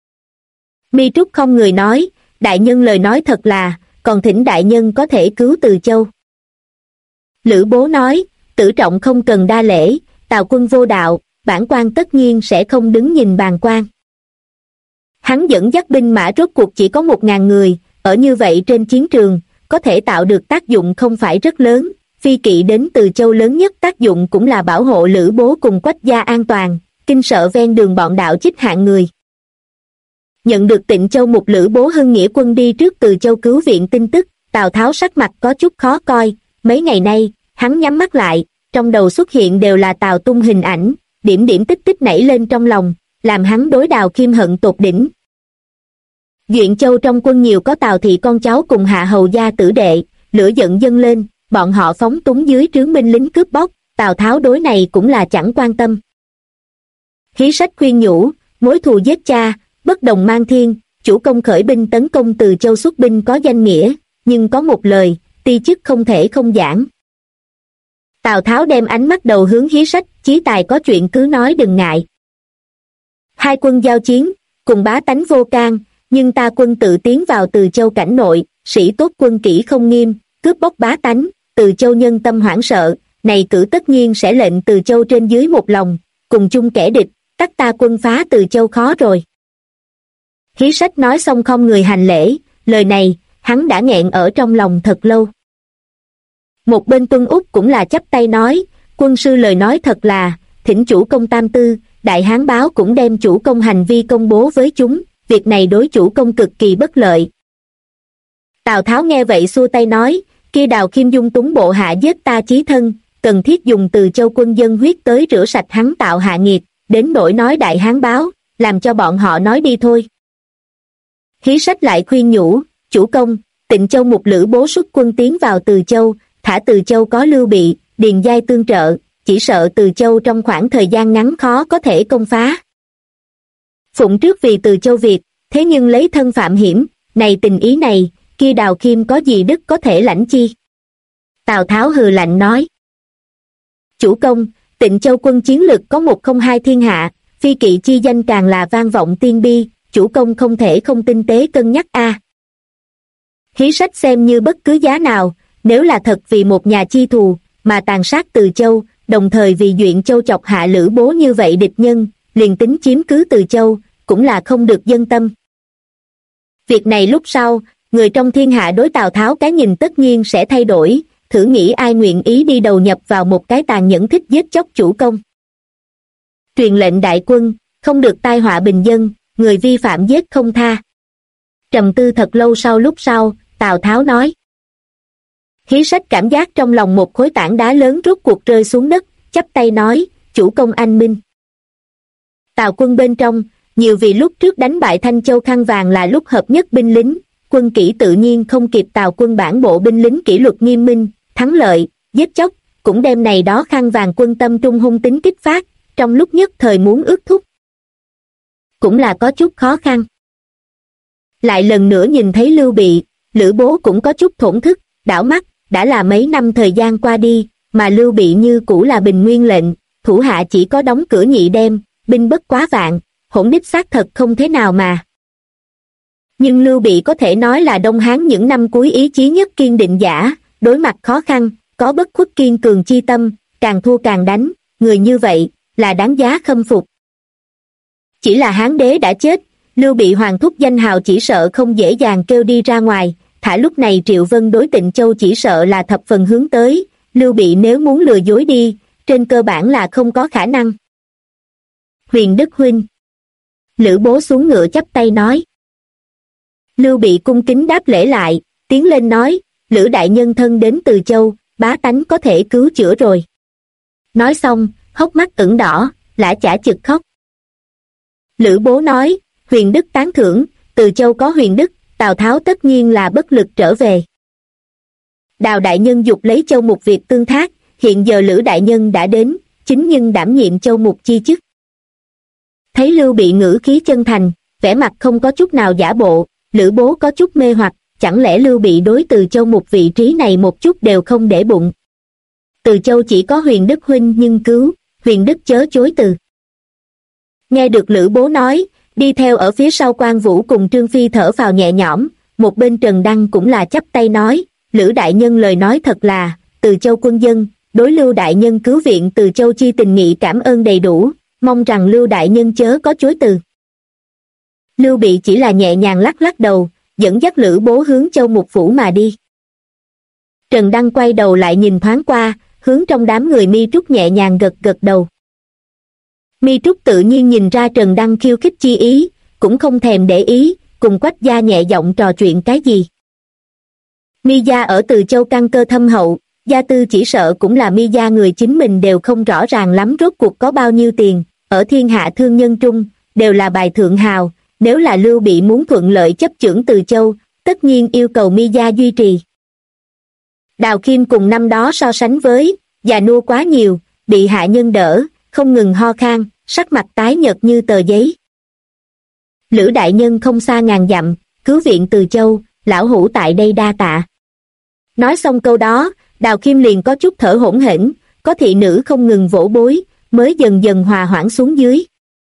[SPEAKER 2] Mi Trúc không người nói, đại nhân lời nói thật là, còn thỉnh đại nhân có thể cứu Từ Châu. Lữ Bố nói, Tử Trọng không cần đa lễ, Tào quân vô đạo, bản quan tất nhiên sẽ không đứng nhìn bàn quan. Hắn dẫn dắt binh mã rốt cuộc chỉ có 1000 người, ở như vậy trên chiến trường, có thể tạo được tác dụng không phải rất lớn, phi kỵ đến Từ Châu lớn nhất tác dụng cũng là bảo hộ Lữ Bố cùng Quách gia an toàn, kinh sợ ven đường bọn đạo chích hạng người. Nhận được Tịnh Châu một Lữ Bố hưng nghĩa quân đi trước Từ Châu cứu viện tin tức, Tào Tháo sắc mặt có chút khó coi, mấy ngày nay, hắn nhắm mắt lại, trong đầu xuất hiện đều là Tào Tung hình ảnh, điểm điểm tích tích nảy lên trong lòng, làm hắn đối Đào Khiêm hận tột đỉnh. Duyện Châu trong quân nhiều có Tào thị con cháu cùng Hạ hầu gia tử đệ, lửa giận dâng lên, bọn họ phóng túng dưới trướng binh lính cướp bóc, Tào Tháo đối này cũng là chẳng quan tâm. Hí Sách khuyên nhủ, mối thù giết cha, bất đồng mang thiên, chủ công khởi binh tấn công Từ Châu xuất binh có danh nghĩa, nhưng có một lời, ti chức không thể không giảng. Tào Tháo đem ánh mắt đầu hướng Hí Sách, chí tài có chuyện cứ nói đừng ngại. Hai quân giao chiến, cùng bá tánh vô can, nhưng ta quân tự tiến vào Từ Châu cảnh nội, sĩ tốt quân kỷ không nghiêm, cướp bóc bá tánh, Từ Châu nhân tâm hoảng sợ, này cử tất nhiên sẽ lệnh Từ Châu trên dưới một lòng, cùng chung kẻ địch, tắc ta quân phá Từ Châu khó rồi. Hí Sách nói xong không người hành lễ, lời này, hắn đã nghẹn ở trong lòng thật lâu. Một bên Tuân Úc cũng là chắp tay nói, quân sư lời nói thật là, thỉnh chủ công tam tư, Đại Hán báo cũng đem chủ công hành vi công bố với chúng, việc này đối chủ công cực kỳ bất lợi. Tào Tháo nghe vậy xua tay nói, kia Đào Khiêm dung túng bộ hạ giết ta chí thân, cần thiết dùng Từ Châu quân dân huyết tới rửa sạch hắn tạo hạ nghiệt, đến nỗi nói Đại Hán báo, làm cho bọn họ nói đi thôi. Hí Sách lại khuyên nhủ, chủ công, Tịnh Châu một Lữ Bố xuất quân tiến vào Từ Châu, thả Từ Châu có Lưu Bị, Điền Giai tương trợ, chỉ sợ Từ Châu trong khoảng thời gian ngắn khó có thể công phá. Phụng trước vì Từ Châu việc, thế nhưng lấy thân phạm hiểm, này tình ý này, kia Đào Khiêm có gì đức có thể lãnh chi. Tào Tháo hừ lạnh nói. Chủ công, Tịnh Châu quân chiến lực có 102 thiên hạ, phi kỵ chi danh càng là vang vọng tiên bi, chủ công không thể không tinh tế cân nhắc a. Hí Sách xem như bất cứ giá nào, nếu là thật vì một nhà chi thù, mà tàn sát Từ Châu, đồng thời vì Duyện Châu chọc hạ Lữ Bố như vậy địch nhân, liền tính chiếm cứ Từ Châu, cũng là không được dân tâm. Việc này lúc sau, người trong thiên hạ đối Tào Tháo cái nhìn tất nhiên sẽ thay đổi, thử nghĩ ai nguyện ý đi đầu nhập vào một cái tàn nhẫn thích giết chóc chủ công. Truyền lệnh đại quân, không được tai họa bình dân, người vi phạm giết không tha. Trầm tư thật lâu lúc sau, Tào Tháo nói. Hí Sách cảm giác trong lòng một khối tảng đá lớn rốt cuộc rơi xuống đất, chắp tay nói, chủ công anh minh. Tào quân bên trong, nhiều vì lúc trước đánh bại Thanh Châu khăn vàng là lúc hợp nhất binh lính, quân kỷ tự nhiên không kịp Tào quân bản bộ binh lính kỷ luật nghiêm minh, thắng lợi, giết chóc, cũng đem này đó khăn vàng quân tâm trung hung tính kích phát, trong lúc nhất thời muốn ước thúc. Cũng là có chút khó khăn. Lại lần nữa nhìn thấy Lưu Bị, Lữ Bố cũng có chút thổn thức, đảo mắt, đã là mấy năm thời gian qua đi, mà Lưu Bị như cũ là bình nguyên lệnh, thủ hạ chỉ có đóng cửa nhị đem, binh bất quá vạn, hỗn đích xác thật không thế nào mà. Nhưng Lưu Bị có thể nói là Đông Hán những năm cuối ý chí nhất kiên định giả, đối mặt khó khăn, có bất khuất kiên cường chi tâm, càng thua càng đánh, người như vậy, là đáng giá khâm phục. Chỉ là Hán đế đã chết, Lưu Bị hoàng thúc danh hào chỉ sợ không dễ dàng kêu đi ra ngoài, thả lúc này Triệu Vân đối Tịnh Châu chỉ sợ là thập phần hướng tới, Lưu Bị nếu muốn lừa dối đi, trên cơ bản là không có khả năng. Huyền Đức huynh. Lữ Bố xuống ngựa chắp tay nói. Lưu Bị cung kính đáp lễ lại, tiến lên nói, Lữ đại nhân thân đến Từ Châu, bá tánh có thể cứu chữa rồi. Nói xong, hốc mắt ửng đỏ, lã chả chực khóc. Lữ Bố nói, Huyền Đức tán thưởng, Từ Châu có Huyền Đức, Tào Tháo tất nhiên là bất lực trở về. Đào đại nhân dục lấy Châu Mục việc tương thác, hiện giờ Lữ đại nhân đã đến, chính nhân đảm nhiệm Châu Mục chi chức. Thấy Lưu Bị ngữ khí chân thành, vẻ mặt không có chút nào giả bộ, Lữ Bố có chút mê hoặc, chẳng lẽ Lưu Bị đối Từ Châu Mục vị trí này một chút đều không để bụng. Từ Châu chỉ có Huyền Đức huynh nhưng cứu, Huyền Đức chớ chối từ. Nghe được Lữ Bố nói, đi theo ở phía sau Quan Vũ cùng Trương Phi thở phào nhẹ nhõm, một bên Trần Đăng cũng là chắp tay nói, Lữ đại nhân lời nói thật là, Từ Châu quân dân, đối Lưu đại nhân cứu viện Từ Châu chi tình nghị cảm ơn đầy đủ, mong rằng Lưu đại nhân chớ có chối từ. Lưu Bị chỉ là nhẹ nhàng lắc lắc đầu, dẫn dắt Lữ Bố hướng Châu Mục phủ mà đi. Trần Đăng quay đầu lại nhìn thoáng qua, hướng trong đám người Mi Trúc nhẹ nhàng gật gật đầu. Mi Trúc tự nhiên nhìn ra Trần Đăng khiêu khích chi ý, cũng không thèm để ý, cùng Quách gia nhẹ giọng trò chuyện cái gì. Mi gia ở Từ Châu căn cơ thâm hậu, gia tư chỉ sợ cũng là mi gia người chính mình đều không rõ ràng lắm rốt cuộc có bao nhiêu tiền, ở thiên hạ thương nhân trung, đều là bài thượng hào, nếu là Lưu Bị muốn thuận lợi chấp chưởng Từ Châu, tất nhiên yêu cầu mi gia duy trì. Đào Khiêm cùng năm đó so sánh với, già nua quá nhiều, bị hạ nhân đỡ, không ngừng ho khan, sắc mặt tái nhợt như tờ giấy. Lữ đại nhân không xa ngàn dặm, cứu viện Từ Châu, lão hữu tại đây đa tạ. Nói xong câu đó, Đào Khiêm liền có chút thở hổn hển, có thị nữ không ngừng vỗ bối, mới dần dần hòa hoãn xuống dưới.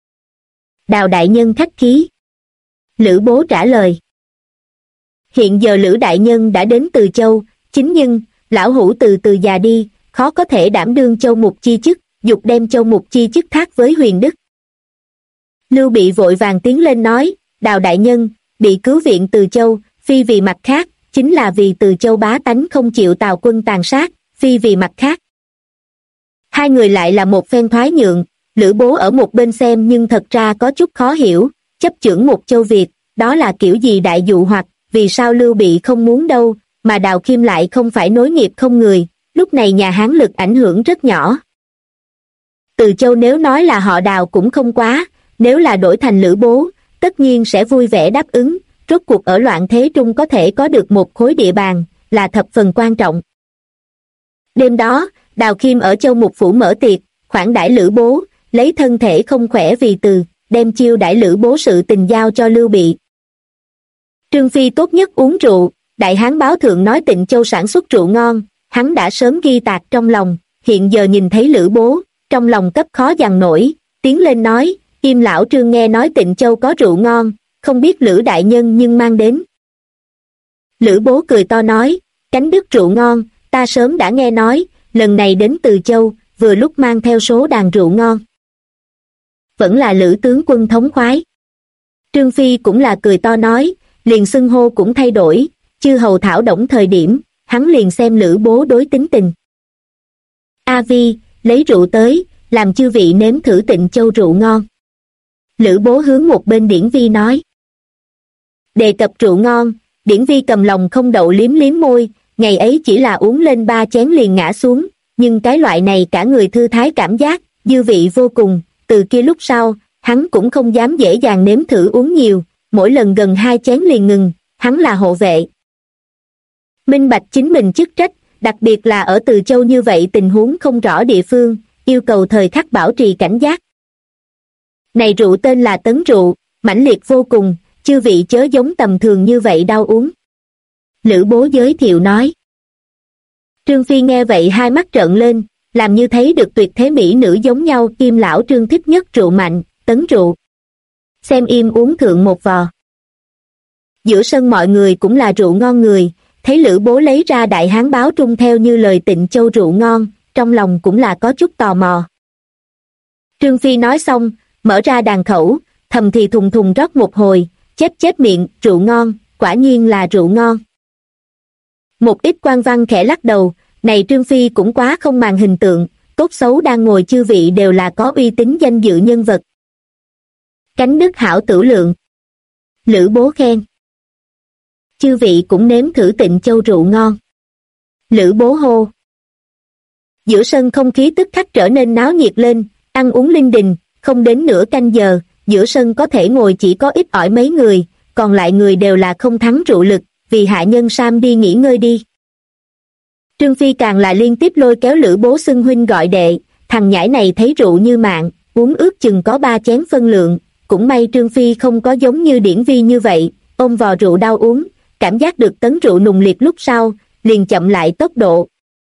[SPEAKER 2] Đào đại nhân khách khí. Lữ bố trả lời. Hiện giờ Lữ đại nhân đã đến Từ Châu, chính nhưng, lão hữu từ từ già đi, khó có thể đảm đương Châu Mục chi chức, dục đem Châu Mục chi chức thác với Huyền Đức. Lưu Bị vội vàng tiến lên nói, Đào đại nhân, bị cứu viện Từ Châu, phi vì mặt khác, chính là vì Từ Châu bá tánh không chịu Tào quân tàn sát, phi vì mặt khác. Hai người lại là một phen thoái nhượng, Lữ bố ở một bên xem nhưng thật ra có chút khó hiểu, chấp chưởng một châu Việt, đó là kiểu gì đại dụ hoặc, vì sao Lưu Bị không muốn đâu, mà Đào Khiêm lại không phải nối nghiệp không người, lúc này nhà Hán lực ảnh hưởng rất nhỏ. Từ Châu nếu nói là họ Đào cũng không quá, nếu là đổi thành Lữ bố, tất nhiên sẽ vui vẻ đáp ứng, rốt cuộc ở loạn thế trung có thể có được một khối địa bàn, là thập phần quan trọng. Đêm đó, Đào Khiêm ở Châu Mục Phủ mở tiệc, khoản đãi Lữ bố, lấy thân thể không khỏe vì từ, đem chiêu đãi Lữ bố sự tình giao cho Lưu Bị. Trương Phi tốt nhất uống rượu, Đại Hán báo thượng nói Tịnh Châu sản xuất rượu ngon, hắn đã sớm ghi tạc trong lòng, hiện giờ nhìn thấy Lữ bố, trong lòng cấp khó dằn nổi, tiến lên nói, Kim lão Trương nghe nói Tịnh Châu có rượu ngon, không biết Lữ đại nhân nhưng mang đến. Lữ bố cười to nói, cánh đức rượu ngon, ta sớm đã nghe nói, lần này đến Từ Châu, vừa lúc mang theo số đàn rượu ngon. Vẫn là Lữ tướng quân thống khoái. Trương Phi cũng là cười to nói, liền xưng hô cũng thay đổi, chư hầu thảo động thời điểm, hắn liền xem Lữ bố đối tính tình. A Vi, lấy rượu tới, làm chư vị nếm thử Tịnh Châu rượu ngon. Lữ bố hướng một bên Điển Vi nói. Đề cập rượu ngon, Điển Vi cầm lòng không đậu liếm liếm môi, ngày ấy chỉ là uống lên 3 chén liền ngã xuống, nhưng cái loại này cả người thư thái cảm giác, dư vị vô cùng, từ kia lúc sau, hắn cũng không dám dễ dàng nếm thử uống nhiều, mỗi lần gần 2 chén liền ngừng, hắn là hộ vệ. Minh bạch chính mình chức trách, đặc biệt là ở Từ Châu như vậy tình huống không rõ địa phương, yêu cầu thời khắc bảo trì cảnh giác. Này rượu tên là Tấn rượu, mãnh liệt vô cùng, chư vị chớ giống tầm thường như vậy đau uống. Lữ bố giới thiệu nói. Trương Phi nghe vậy hai mắt trợn lên, làm như thấy được tuyệt thế mỹ nữ giống nhau. Kim lão Trương thích nhất rượu mạnh, Tấn rượu. Xem im uống thượng một vò. Giữa sân mọi người cũng là rượu ngon người, thấy Lữ bố lấy ra Đại Hán báo trung theo như lời Tịnh Châu rượu ngon, trong lòng cũng là có chút tò mò. Trương Phi nói xong, mở ra đàn khẩu, thầm thì thùng thùng rót một hồi, chép miệng, rượu ngon, quả nhiên là rượu ngon. Một ít quan văn khẽ lắc đầu, này Trương Phi cũng quá không màng hình tượng, tốt xấu đang ngồi chư vị đều là có uy tín danh dự nhân vật. Cánh đức hảo tửu lượng. Lữ bố khen. Chư vị cũng nếm thử Tịnh Châu rượu ngon. Lữ bố hô. Giữa sân không khí tức khắc trở nên náo nhiệt lên, ăn uống linh đình, không đến nửa canh giờ, giữa sân có thể ngồi chỉ có ít ỏi mấy người, còn lại người đều là không thắng rượu lực, vì hạ nhân Sam đi nghỉ ngơi đi. Trương Phi càng là liên tiếp lôi kéo Lữ bố xưng huynh gọi đệ, thằng nhãi này thấy rượu như mạng, uống ước chừng có 3 chén phân lượng, cũng may Trương Phi không có giống như Điển Vi như vậy, ôm vò rượu đau uống, cảm giác được tấn rượu nùng liệt lúc sau, liền chậm lại tốc độ.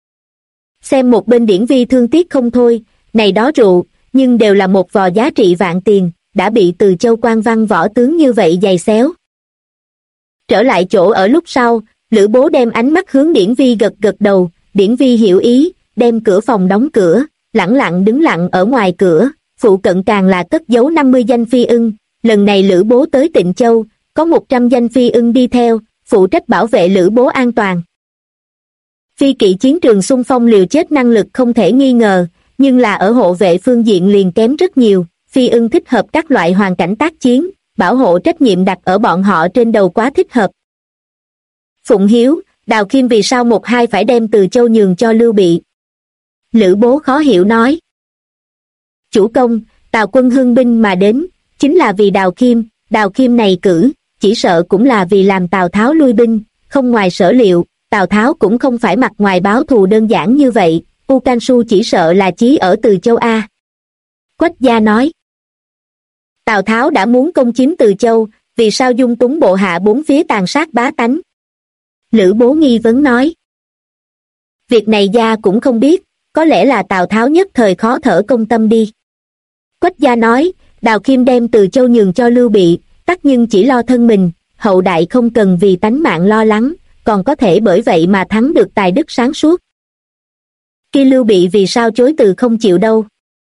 [SPEAKER 2] Xem một bên Điển Vi thương tiếc không thôi, này đó rượu, nhưng đều là một vò giá trị vạn tiền, đã bị Từ Châu quan văn võ tướng như vậy giày xéo. Trở lại chỗ ở lúc sau, Lữ bố đem ánh mắt hướng Điển Vi gật gật đầu, Điển Vi hiểu ý, đem cửa phòng đóng cửa, lẳng lặng đứng lặng ở ngoài cửa, phụ cận càng là cất giấu 50 danh phi ưng, lần này Lữ bố tới Tịnh Châu, có 100 danh phi ưng đi theo, phụ trách bảo vệ Lữ bố an toàn. Phi kỵ chiến trường xung phong liều chết năng lực không thể nghi ngờ, nhưng là ở hộ vệ phương diện liền kém rất nhiều, phi ưng thích hợp các loại hoàn cảnh tác chiến, bảo hộ trách nhiệm đặt ở bọn họ trên đầu quá thích hợp. Phụng Hiếu, Đào Khiêm vì sao một hai phải đem Từ Châu nhường cho Lưu Bị? Lữ Bố khó hiểu nói. Chủ công, Tào quân hưng binh mà đến, chính là vì Đào Khiêm này cử, chỉ sợ cũng là vì làm Tào Tháo lui binh, không ngoài sở liệu, Tào Tháo cũng không phải mặt ngoài báo thù đơn giản như vậy, U Can Su chỉ sợ là chí ở Từ Châu A. Quách Gia nói. Tào Tháo đã muốn công chiếm Từ Châu, vì sao dung túng bộ hạ bốn phía tàn sát bá tánh? Lữ Bố nghi vấn nói. Việc này Gia cũng không biết, có lẽ là Tào Tháo nhất thời khó thở công tâm đi. Quách Gia nói, Đào Khiêm đem Từ Châu nhường cho Lưu Bị, tất nhưng chỉ lo thân mình, hậu đại không cần vì tánh mạng lo lắng, còn có thể bởi vậy mà thắng được tài đức sáng suốt. Khi Lưu Bị vì sao chối từ không chịu đâu?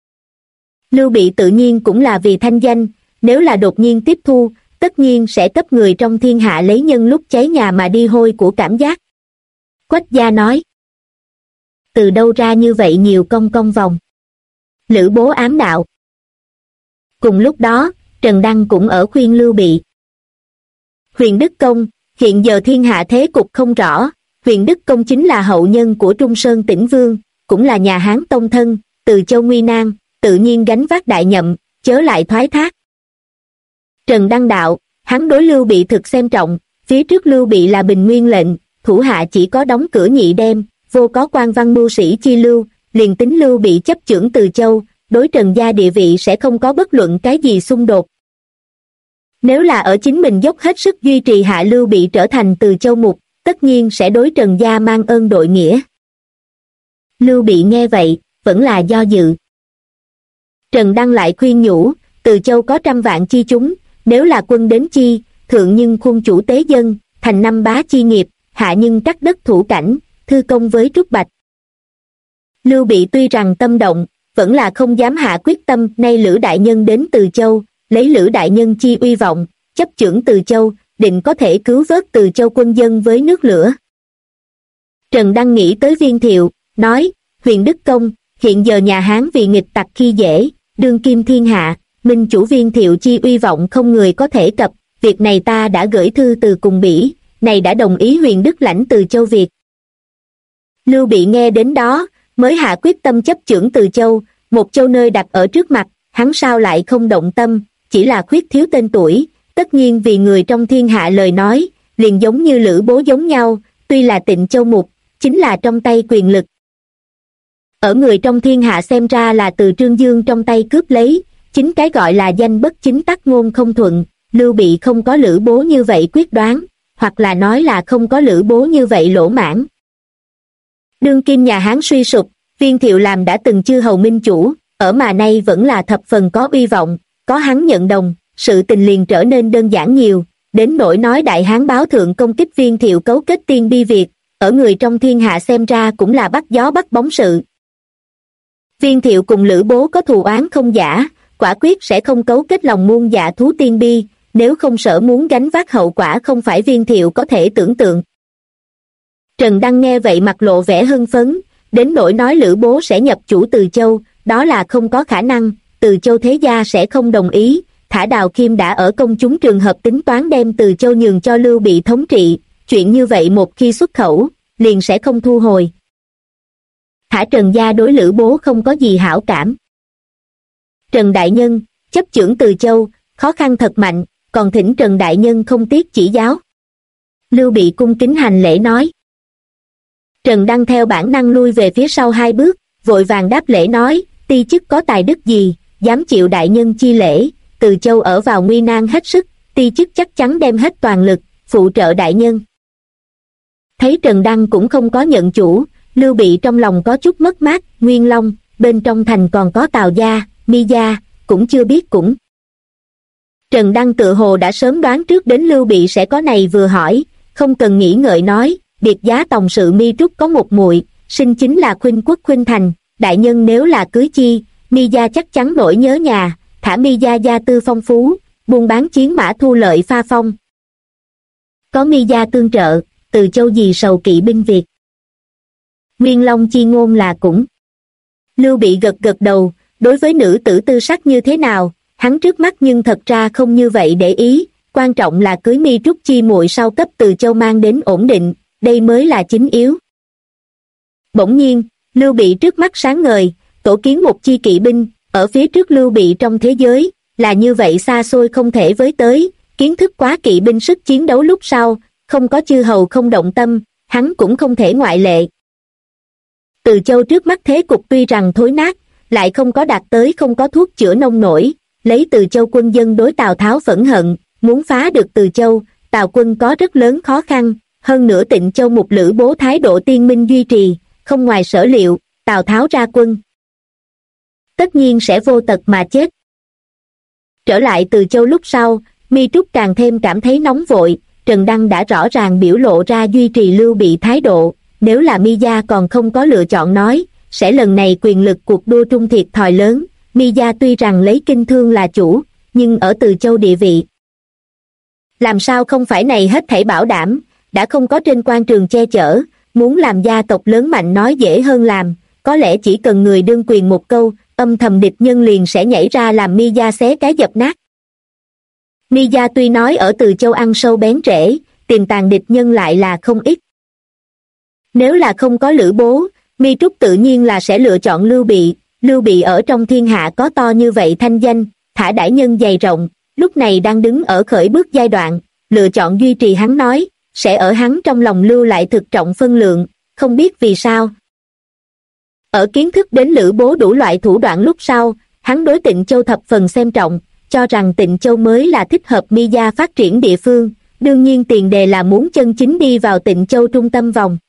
[SPEAKER 2] Lưu Bị tự nhiên cũng là vì thanh danh, nếu là đột nhiên tiếp thu, tất nhiên sẽ cấp người trong thiên hạ lấy nhân lúc cháy nhà mà đi hôi của cảm giác. Quách Gia nói. Từ đâu ra như vậy nhiều cong vòng? Lữ Bố ám đạo. Cùng lúc đó, Trần Đăng cũng ở khuyên Lưu Bị. Huyền Đức Công, hiện giờ thiên hạ thế cục không rõ, Huyền Đức Công chính là hậu nhân của Trung Sơn Tĩnh Vương, cũng là nhà Hán tông thân, Từ Châu nguy nan, tự nhiên gánh vác đại nhậm, chớ lại thoái thác. Trần Đăng đạo, hắn đối Lưu Bị thực xem trọng, phía trước Lưu Bị là bình nguyên lệnh, thủ hạ chỉ có đóng cửa nhị đem, vô có quan văn mưu sĩ chi lưu, liền tính Lưu Bị chấp chưởng Từ Châu, đối Trần gia địa vị sẽ không có bất luận cái gì xung đột. Nếu là ở chính mình dốc hết sức duy trì hạ Lưu Bị trở thành Từ Châu mục, tất nhiên sẽ đối Trần gia mang ơn đội nghĩa. Lưu Bị nghe vậy, vẫn là do dự. Trần Đăng lại khuyên nhủ, Từ Châu có 100 vạn chi chúng, nếu là quân đến chi, thượng nhưng khuôn chủ tế dân, thành năm bá chi nghiệp, hạ nhưng cắt đất thủ cảnh, thư công với Trúc Bạch. Lưu Bị tuy rằng tâm động, vẫn là không dám hạ quyết tâm, nay Lữ đại nhân đến Từ Châu, lấy Lữ đại nhân chi uy vọng, chấp chưởng Từ Châu, định có thể cứu vớt Từ Châu quân dân với nước lửa. Trần Đăng nghĩ tới Viên Thiệu, nói, Huyền Đức Công, hiện giờ nhà Hán vì nghịch tặc khi dễ, đương kim thiên hạ, minh chủ Viên Thiệu chi uy vọng không người có thể cập, việc này ta đã gửi thư từ cùng Bỉ, này đã đồng ý Huyền Đức lãnh Từ Châu việc. Lưu Bị nghe đến đó, mới hạ quyết tâm chấp chưởng Từ Châu, một châu nơi đặt ở trước mặt, hắn sao lại không động tâm, chỉ là khuyết thiếu tên tuổi, tất nhiên vì người trong thiên hạ lời nói, liền giống như Lữ Bố giống nhau, tuy là Tịnh Châu mục, chính là trong tay quyền lực. Ở người trong thiên hạ xem ra là từ Trương Dương trong tay cướp lấy, chính cái gọi là danh bất chính tắc ngôn không thuận, Lưu Bị không có Lữ Bố như vậy quyết đoán, hoặc là nói là không có Lữ Bố như vậy lỗ mãn. Đương kim nhà Hán suy sụp, Viên Thiệu làm đã từng chư hầu minh chủ, ở mà nay vẫn là thập phần có uy vọng, có hắn nhận đồng, sự tình liền trở nên đơn giản nhiều, đến nỗi nói Đại Hán báo thượng công kích Viên Thiệu cấu kết tiên bi việc, ở người trong thiên hạ xem ra cũng là bắt gió bắt bóng sự. Viên Thiệu cùng Lữ Bố có thù oán không giả, quả quyết sẽ không cấu kết lòng muôn dạ thú tiên bi, nếu không sợ muốn gánh vác hậu quả không phải Viên Thiệu có thể tưởng tượng. Trần Đăng nghe vậy mặt lộ vẻ hưng phấn, đến nỗi nói Lữ Bố sẽ nhập chủ Từ Châu, đó là không có khả năng, Từ Châu thế gia sẽ không đồng ý, thả Đào Khiêm đã ở công chúng trường hợp tính toán đem Từ Châu nhường cho Lưu Bị thống trị, chuyện như vậy một khi xuất khẩu, liền sẽ không thu hồi. Thả Trần gia đối Lữ Bố không có gì hảo cảm. Trần Đại Nhân, chấp chưởng Từ Châu, khó khăn thật mạnh, còn thỉnh Trần Đại Nhân không tiếc chỉ giáo. Lưu Bị cung kính hành lễ nói. Trần Đăng theo bản năng lui về phía sau 2 bước, vội vàng đáp lễ nói, ti chức có tài đức gì, dám chịu đại nhân chi lễ, Từ Châu ở vào nguy nan hết sức, ti chức chắc chắn đem hết toàn lực, phụ trợ đại nhân. Thấy Trần Đăng cũng không có nhận chủ, Lưu Bị trong lòng có chút mất mát, Nguyên Long, bên trong thành còn có Tào gia, Mi gia, cũng chưa biết cũng. Trần Đăng tự hồ đã sớm đoán trước đến Lưu Bị sẽ có này vừa hỏi, không cần nghĩ ngợi nói, biệt giá tòng sự Mi Trúc có một muội, sinh chính là khuynh quốc khuynh thành, đại nhân nếu là cưới chi, Mi gia chắc chắn nỗi nhớ nhà, thả Mi gia gia tư phong phú, buôn bán chiến mã thu lợi pha phong. Có Mi gia tương trợ, Từ Châu gì sầu kỵ binh Việt. Nguyên Long chi ngôn là cũng. Lưu Bị gật gật đầu, đối với nữ tử tư sắc như thế nào, hắn trước mắt nhưng thật ra không như vậy để ý, quan trọng là cưới Mi Trúc chi muội sau cấp Từ Châu mang đến ổn định, đây mới là chính yếu. Bỗng nhiên, Lưu Bị trước mắt sáng ngời, tổ kiến một chi kỵ binh, ở phía trước Lưu Bị trong thế giới, là như vậy xa xôi không thể với tới, kiến thức quá kỵ binh sức chiến đấu lúc sau, không có chư hầu không động tâm, hắn cũng không thể ngoại lệ. Từ Châu trước mắt thế cục tuy rằng thối nát, lại không có đạt tới không có thuốc chữa nông nổi, lấy Từ Châu quân dân đối Tào Tháo phẫn hận, muốn phá được Từ Châu, Tào quân có rất lớn khó khăn, hơn nữa Tịnh Châu một Lữ Bố thái độ tiên minh duy trì, không ngoài sở liệu, Tào Tháo ra quân tất nhiên sẽ vô tật mà chết. Trở lại Từ Châu lúc sau, Mi Trúc càng thêm cảm thấy nóng vội, Trần Đăng đã rõ ràng biểu lộ ra duy trì Lưu Bị thái độ, nếu là Mi gia còn không có lựa chọn nói, sẽ lần này quyền lực cuộc đua trung thiệt thòi lớn. Mi gia tuy rằng lấy Kinh Thương là chủ, nhưng ở Từ Châu địa vị làm sao không phải này hết thảy bảo đảm, đã không có trên quan trường che chở, muốn làm gia tộc lớn mạnh nói dễ hơn làm, có lẽ chỉ cần người đương quyền một câu, âm thầm địch nhân liền sẽ nhảy ra làm Mi gia xé cái dập nát. Mi gia tuy nói ở Từ Châu ăn sâu bén rễ, tiềm tàng địch nhân lại là không ít. Nếu là không có Lữ Bố, Mi Trúc tự nhiên là sẽ lựa chọn Lưu Bị. Lưu Bị ở trong thiên hạ có to như vậy thanh danh, thả đại nhân dày rộng, lúc này đang đứng ở khởi bước giai đoạn, lựa chọn duy trì hắn nói, sẽ ở hắn trong lòng lưu lại thực trọng phân lượng, không biết vì sao. Ở kiến thức đến Lữ Bố đủ loại thủ đoạn lúc sau, hắn đối Tịnh Châu thập phần xem trọng, cho rằng Tịnh Châu mới là thích hợp Mi gia phát triển địa phương, đương nhiên tiền đề là muốn chân chính đi vào Tịnh Châu trung tâm vòng.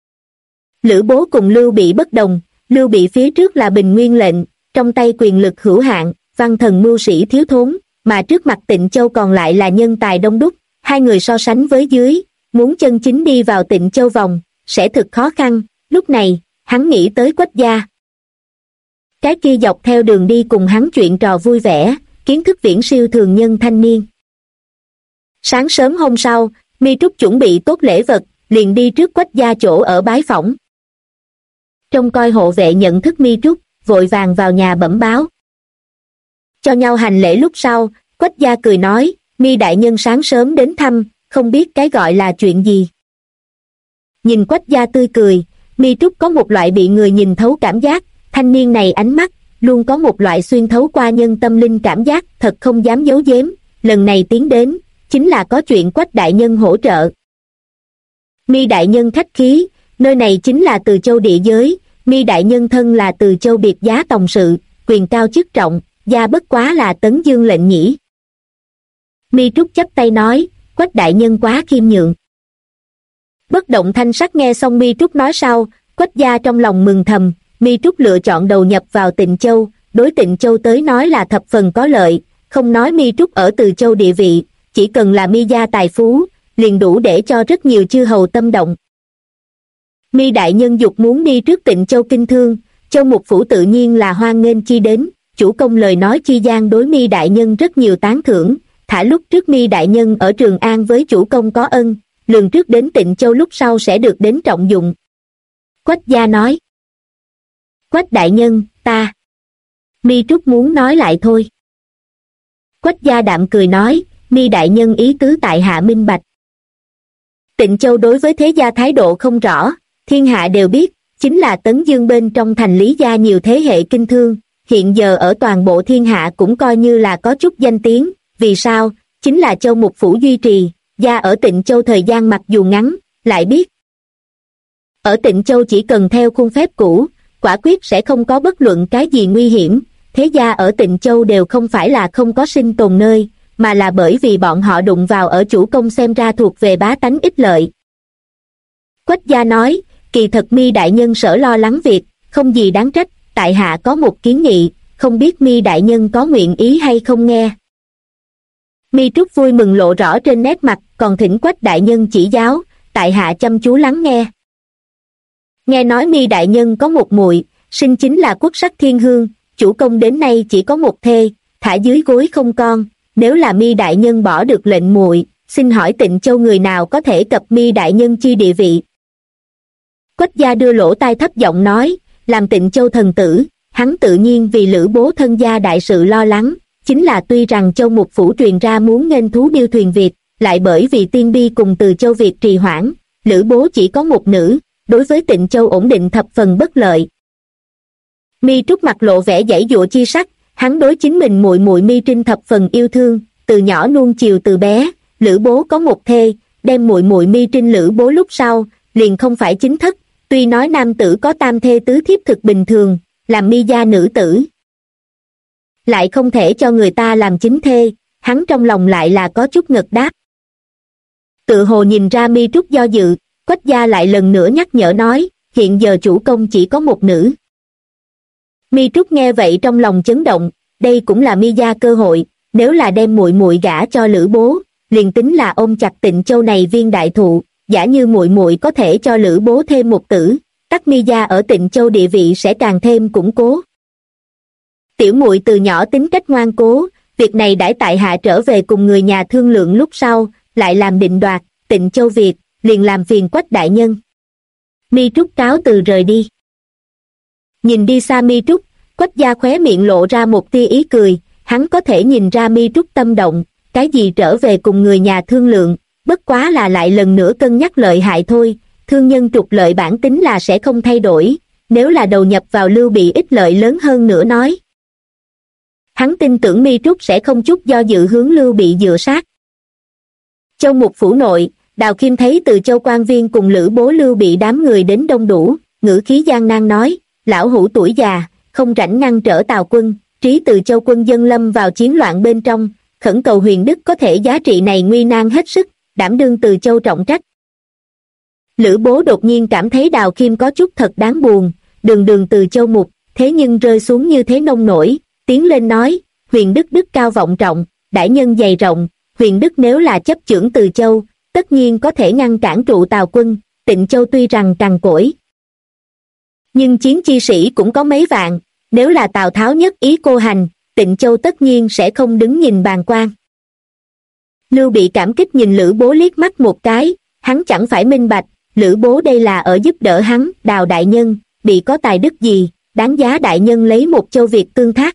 [SPEAKER 2] Lữ Bố cùng Lưu Bị bất đồng, Lưu Bị phía trước là bình nguyên lệnh, trong tay quyền lực hữu hạn, văn thần mưu sĩ thiếu thốn, mà trước mặt Tịnh Châu còn lại là nhân tài đông đúc, hai người so sánh với dưới, muốn chân chính đi vào Tịnh Châu vòng, sẽ thực khó khăn. Lúc này, hắn nghĩ tới Quách gia. Cái kia dọc theo đường đi cùng hắn chuyện trò vui vẻ, kiến thức viễn siêu thường nhân thanh niên. Sáng sớm hôm sau, Mi Trúc chuẩn bị tốt lễ vật, liền đi trước Quách gia chỗ ở bái phỏng. Trông coi hộ vệ nhận thức Mi Trúc, vội vàng vào nhà bẩm báo. Cho nhau hành lễ lúc sau, Quách gia cười nói, Mi đại nhân sáng sớm đến thăm, không biết cái gọi là chuyện gì. Nhìn Quách gia tươi cười, Mi Trúc có một loại bị người nhìn thấu cảm giác, thanh niên này ánh mắt, luôn có một loại xuyên thấu qua nhân tâm linh cảm giác, thật không dám giấu giếm, lần này tiến đến, chính là có chuyện Quách đại nhân hỗ trợ. Mi đại nhân khách khí, nơi này chính là Từ Châu địa giới, Mi đại nhân thân là Từ Châu biệt giá tòng sự, quyền cao chức trọng, gia bất quá là Tấn Dương lệnh nhỉ. Mi Trúc chắp tay nói, Quách đại nhân quá khiêm nhượng. Bất động thanh sắc nghe xong Mi Trúc nói sau, Quách gia trong lòng mừng thầm, Mi Trúc lựa chọn đầu nhập vào Tịnh Châu, đối Tịnh Châu tới nói là thập phần có lợi, không nói Mi Trúc ở Từ Châu địa vị, chỉ cần là Mi gia tài phú, liền đủ để cho rất nhiều chư hầu tâm động. Mi đại nhân dục muốn đi trước Tịnh Châu kinh thương, Châu Mục Phủ tự nhiên là hoan nghênh chi đến, chủ công lời nói chi gian đối Mi đại nhân rất nhiều tán thưởng, thả lúc trước Mi đại nhân ở Trường An với chủ công có ân, lường trước đến Tịnh Châu lúc sau sẽ được đến trọng dụng. Quách gia nói, Quách đại nhân, ta. Mi Trúc muốn nói lại thôi. Quách gia đạm cười nói, Mi đại nhân ý tứ tại hạ minh bạch. Tịnh Châu đối với thế gia thái độ không rõ, thiên hạ đều biết, chính là Tấn Dương bên trong thành Lý gia nhiều thế hệ kinh thương, hiện giờ ở toàn bộ thiên hạ cũng coi như là có chút danh tiếng, vì sao, chính là Châu Mục Phủ duy trì, gia ở Tịnh Châu thời gian mặc dù ngắn, lại biết. Ở Tịnh Châu chỉ cần theo khuôn phép cũ, quả quyết sẽ không có bất luận cái gì nguy hiểm, thế gia ở Tịnh Châu đều không phải là không có sinh tồn nơi, mà là bởi vì bọn họ đụng vào ở chủ công xem ra thuộc về bá tánh ích lợi. Quách gia nói, kỳ thật Mi đại nhân sở lo lắng việc, không gì đáng trách, tại hạ có một kiến nghị, không biết Mi đại nhân có nguyện ý hay không nghe. Mi Trúc vui mừng lộ rõ trên nét mặt, còn thỉnh Quách đại nhân chỉ giáo, tại hạ chăm chú lắng nghe. Nghe nói Mi đại nhân có một muội, sinh chính là quốc sắc thiên hương, chủ công đến nay chỉ có một thê, thả dưới gối không con, nếu là Mi đại nhân bỏ được lệnh muội, xin hỏi Tịnh Châu người nào có thể cập Mi đại nhân chi địa vị. Quách gia đưa lỗ tai thấp giọng nói, làm Tịnh Châu thần tử, hắn tự nhiên vì Lữ Bố thân gia đại sự lo lắng, chính là tuy rằng Châu Mục Phủ truyền ra muốn nghênh thú điêu thuyền Việt, lại bởi vì Tiên Bi cùng Từ Châu Việt trì hoãn, Lữ bố chỉ có một nữ, đối với Tịnh Châu ổn định thập phần bất lợi. Mi Trúc mặt lộ vẻ giãy giụa chi sắc, hắn đối chính mình muội muội Mi Trinh thập phần yêu thương, từ nhỏ nuông chiều từ bé. Lữ bố có một thê, đem muội muội Mi Trinh Lữ bố lúc sau liền không phải chính thất, tuy nói nam tử có tam thê tứ thiếp thực bình thường, làm Mi gia nữ tử lại không thể cho người ta làm chính thê, hắn trong lòng lại là có chút ngật đáp. Tự hồ nhìn ra Mi Trúc do dự, Quách gia lại lần nữa nhắc nhở nói, hiện giờ chủ công chỉ có một nữ. Mi Trúc nghe vậy trong lòng chấn động, đây cũng là Mi gia cơ hội, nếu là đem muội muội gả cho Lữ bố, liền tính là ôm chặt Tịnh Châu này viên đại thụ, giả như muội muội có thể cho Lữ bố thêm một tử, tất Mi gia ở Tịnh Châu địa vị sẽ càng thêm củng cố. Tiểu muội từ nhỏ tính cách ngoan cố, việc này đãi tại hạ trở về cùng người nhà thương lượng lúc sau, lại làm định đoạt, Tịnh Châu việc, liền làm phiền Quách đại nhân. Mi Trúc cáo từ rời đi. Nhìn đi xa Mi Trúc, Quách gia khóe miệng lộ ra một tia ý cười, hắn có thể nhìn ra Mi Trúc tâm động, cái gì trở về cùng người nhà thương lượng, bất quá là lại lần nữa cân nhắc lợi hại thôi, thương nhân trục lợi bản tính là sẽ không thay đổi, nếu là đầu nhập vào Lưu Bị ích lợi lớn hơn nữa nói. Hắn tin tưởng Mi Trúc sẽ không chút do dự hướng Lưu Bị dựa sát. Châu Mục phủ nội, Đào Kim thấy Từ Châu quan viên cùng Lữ bố Lưu Bị đám người đến đông đủ, ngữ khí gian nan nói, lão hủ tuổi già, không rảnh ngăn trở Tào quân, trí Từ Châu quân dân lâm vào chiến loạn bên trong, khẩn cầu Huyền Đức có thể giá trị này nguy nan hết sức, đảm đương Từ Châu trọng trách. Lữ bố đột nhiên cảm thấy Đào Kim có chút thật đáng buồn, đường Từ Châu Mục, thế nhưng rơi xuống như thế nông nổi, tiến lên nói, Huyền Đức đức cao vọng trọng, đại nhân dày rộng, Huyền Đức nếu là chấp chưởng Từ Châu, tất nhiên có thể ngăn cản trụ Tào quân, Tịnh Châu tuy rằng cằn cỗi, nhưng chiến chi sĩ cũng có mấy vạn, nếu là Tào Tháo nhất ý cô hành, Tịnh Châu tất nhiên sẽ không đứng nhìn bàng quan. Lưu Bị cảm kích nhìn Lữ bố liếc mắt một cái, hắn chẳng phải minh bạch, Lữ bố đây là ở giúp đỡ hắn, Đào đại nhân, bị có tài đức gì, đáng giá đại nhân lấy một châu Việt tương thác.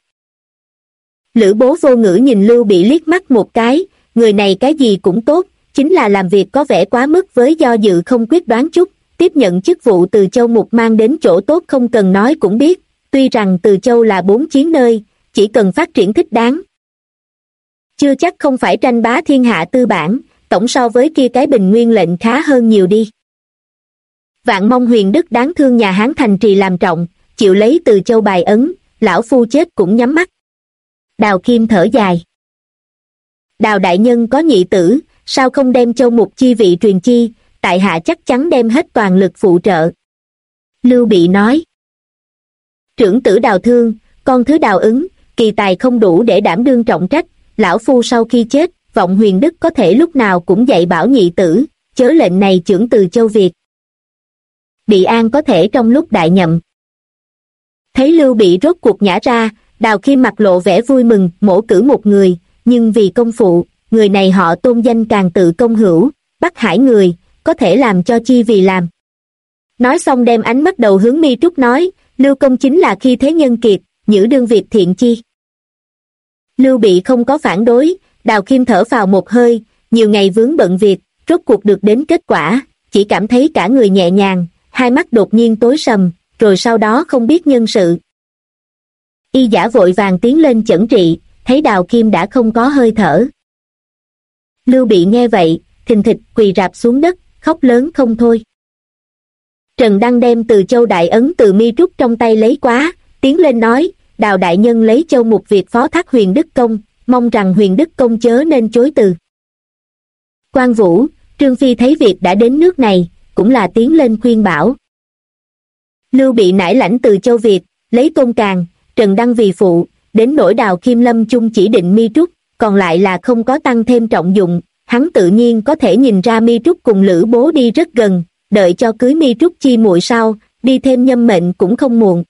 [SPEAKER 2] Lữ bố vô ngữ nhìn Lưu Bị liếc mắt một cái, người này cái gì cũng tốt, chính là làm việc có vẻ quá mức với do dự không quyết đoán chút, tiếp nhận chức vụ Từ Châu Mục mang đến chỗ tốt không cần nói cũng biết, tuy rằng Từ Châu là 4 chiến nơi, chỉ cần phát triển thích đáng. Chưa chắc không phải tranh bá thiên hạ tư bản, tổng so với kia cái Bình Nguyên lệnh khá hơn nhiều đi. Vạn mong Huyền Đức đáng thương nhà Hán thành trì làm trọng, chịu lấy Từ Châu bài ấn, lão phu chết cũng nhắm mắt. Đào Kim thở dài. Đào đại nhân có nhị tử, sao không đem Châu Mục chi vị truyền chi, tại hạ chắc chắn đem hết toàn lực phụ trợ. Lưu Bị nói. Trưởng tử Đào Thương, con thứ Đào Ứng, kỳ tài không đủ để đảm đương trọng trách, lão phu sau khi chết, vọng Huyền Đức có thể lúc nào cũng dạy bảo nhị tử, chớ lệnh này trưởng Từ Châu Việt. Bị an có thể trong lúc đại nhậm. Thấy Lưu Bị rốt cuộc nhả ra, Đào Kim mặt lộ vẻ vui mừng, mổ cử một người, nhưng vì công phụ, người này họ tôn danh càng tự công hữu, Bắc Hải người, có thể làm cho chi vì làm. Nói xong đem ánh mắt đầu hướng Mi Trúc nói, Lưu công chính là khi thế nhân kiệt, nhữ đương việc thiện chi. Lưu Bị không có phản đối, Đào Kim thở phào một hơi, nhiều ngày vướng bận việc, rốt cuộc được đến kết quả, chỉ cảm thấy cả người nhẹ nhàng, hai mắt đột nhiên tối sầm, rồi sau đó không biết nhân sự. Y giả vội vàng tiến lên chẩn trị, thấy Đào Kim đã không có hơi thở. Lưu Bị nghe vậy, thình thịch quỳ rạp xuống đất, khóc lớn không thôi. Trần Đăng đem Từ Châu đại ấn từ Mi Trúc trong tay lấy quá, tiến lên nói, Đào đại nhân lấy Châu Mục việc phó thác Huyền Đức công, mong rằng Huyền Đức công chớ nên chối từ. Quan Vũ, Trương Phi thấy việc đã đến nước này, cũng là tiến lên khuyên bảo. Lưu Bị nải lãnh Từ Châu Việt, lấy Tôn Càn, Trần Đăng vì phụ, đến nỗi Đào Kim lâm chung chỉ định Mi Trúc, còn lại là không có tăng thêm trọng dụng, hắn tự nhiên có thể nhìn ra Mi Trúc cùng Lữ bố đi rất gần, đợi cho cưới Mi Trúc chi muội sau, đi thêm nhâm mệnh cũng không muộn.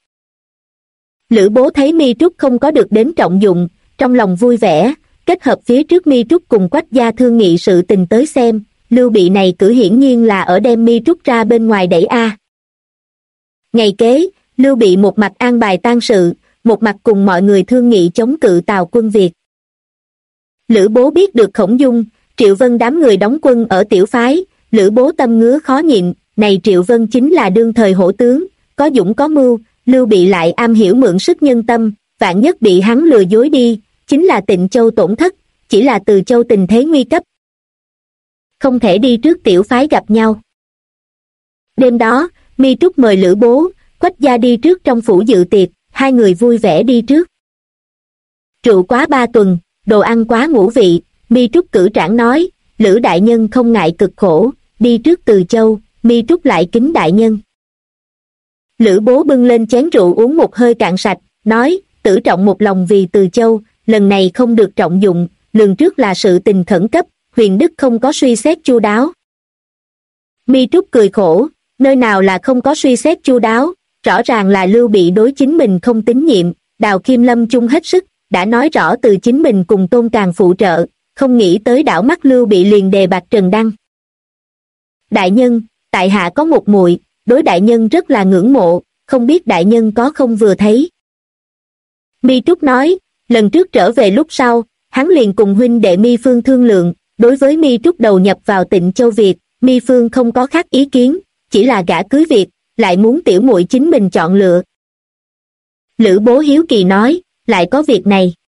[SPEAKER 2] Lữ bố thấy Mi Trúc không có được đến trọng dụng, trong lòng vui vẻ, kết hợp phía trước Mi Trúc cùng Quách gia thương nghị sự tình tới xem, Lưu Bị này cử hiển nhiên là ở đem Mi Trúc ra bên ngoài đẩy a. Ngày kế, Lưu Bị một mặt an bài tang sự, một mặt cùng mọi người thương nghị chống cự Tào quân Việt. Lữ bố biết được Khổng Dung, Triệu Vân đám người đóng quân ở tiểu phái, Lữ Bố tâm ngứa khó nhịn, này Triệu Vân chính là đương thời hổ tướng, có dũng có mưu, Lưu Bị lại am hiểu mượn sức nhân tâm, vạn nhất bị hắn lừa dối đi, chính là Tịnh Châu tổn thất, chỉ là Từ Châu tình thế nguy cấp. Không thể đi trước tiểu phái gặp nhau. Đêm đó, Mi Trúc mời Lữ Bố, Quách gia đi trước trong phủ dự tiệc, hai người vui vẻ đi trước. Rượu quá 3 tuần, đồ ăn quá ngũ vị, Mi Trúc cử trảng nói, Lữ đại nhân không ngại cực khổ, đi trước Từ Châu, Mi Trúc lại kính đại nhân. Lữ Bố bưng lên chén rượu uống một hơi cạn sạch, nói, Tử trọng một lòng vì Từ Châu, lần này không được trọng dụng, lường trước là sự tình khẩn cấp, Huyền Đức không có suy xét chu đáo. Mi Trúc cười khổ, nơi nào là không có suy xét chu đáo, rõ ràng là Lưu Bị đối chính mình không tín nhiệm, Đào Kim Lâm chung hết sức, đã nói rõ từ chính mình cùng Tôn Càn phụ trợ, không nghĩ tới đảo mắt Lưu Bị liền đề bạt Trần Đăng. Đại nhân, tại hạ có một muội, đối đại nhân rất là ngưỡng mộ, không biết đại nhân có không vừa thấy. Mi Trúc nói, lần trước trở về lúc sau, hắn liền cùng huynh đệ Mi Phương thương lượng, đối với Mi Trúc đầu nhập vào Tịnh Châu Việt, Mi Phương không có khác ý kiến, chỉ là gả cưới Việt, lại muốn tiểu muội chính mình chọn lựa. Lữ Bố hiếu kỳ nói, lại có việc này.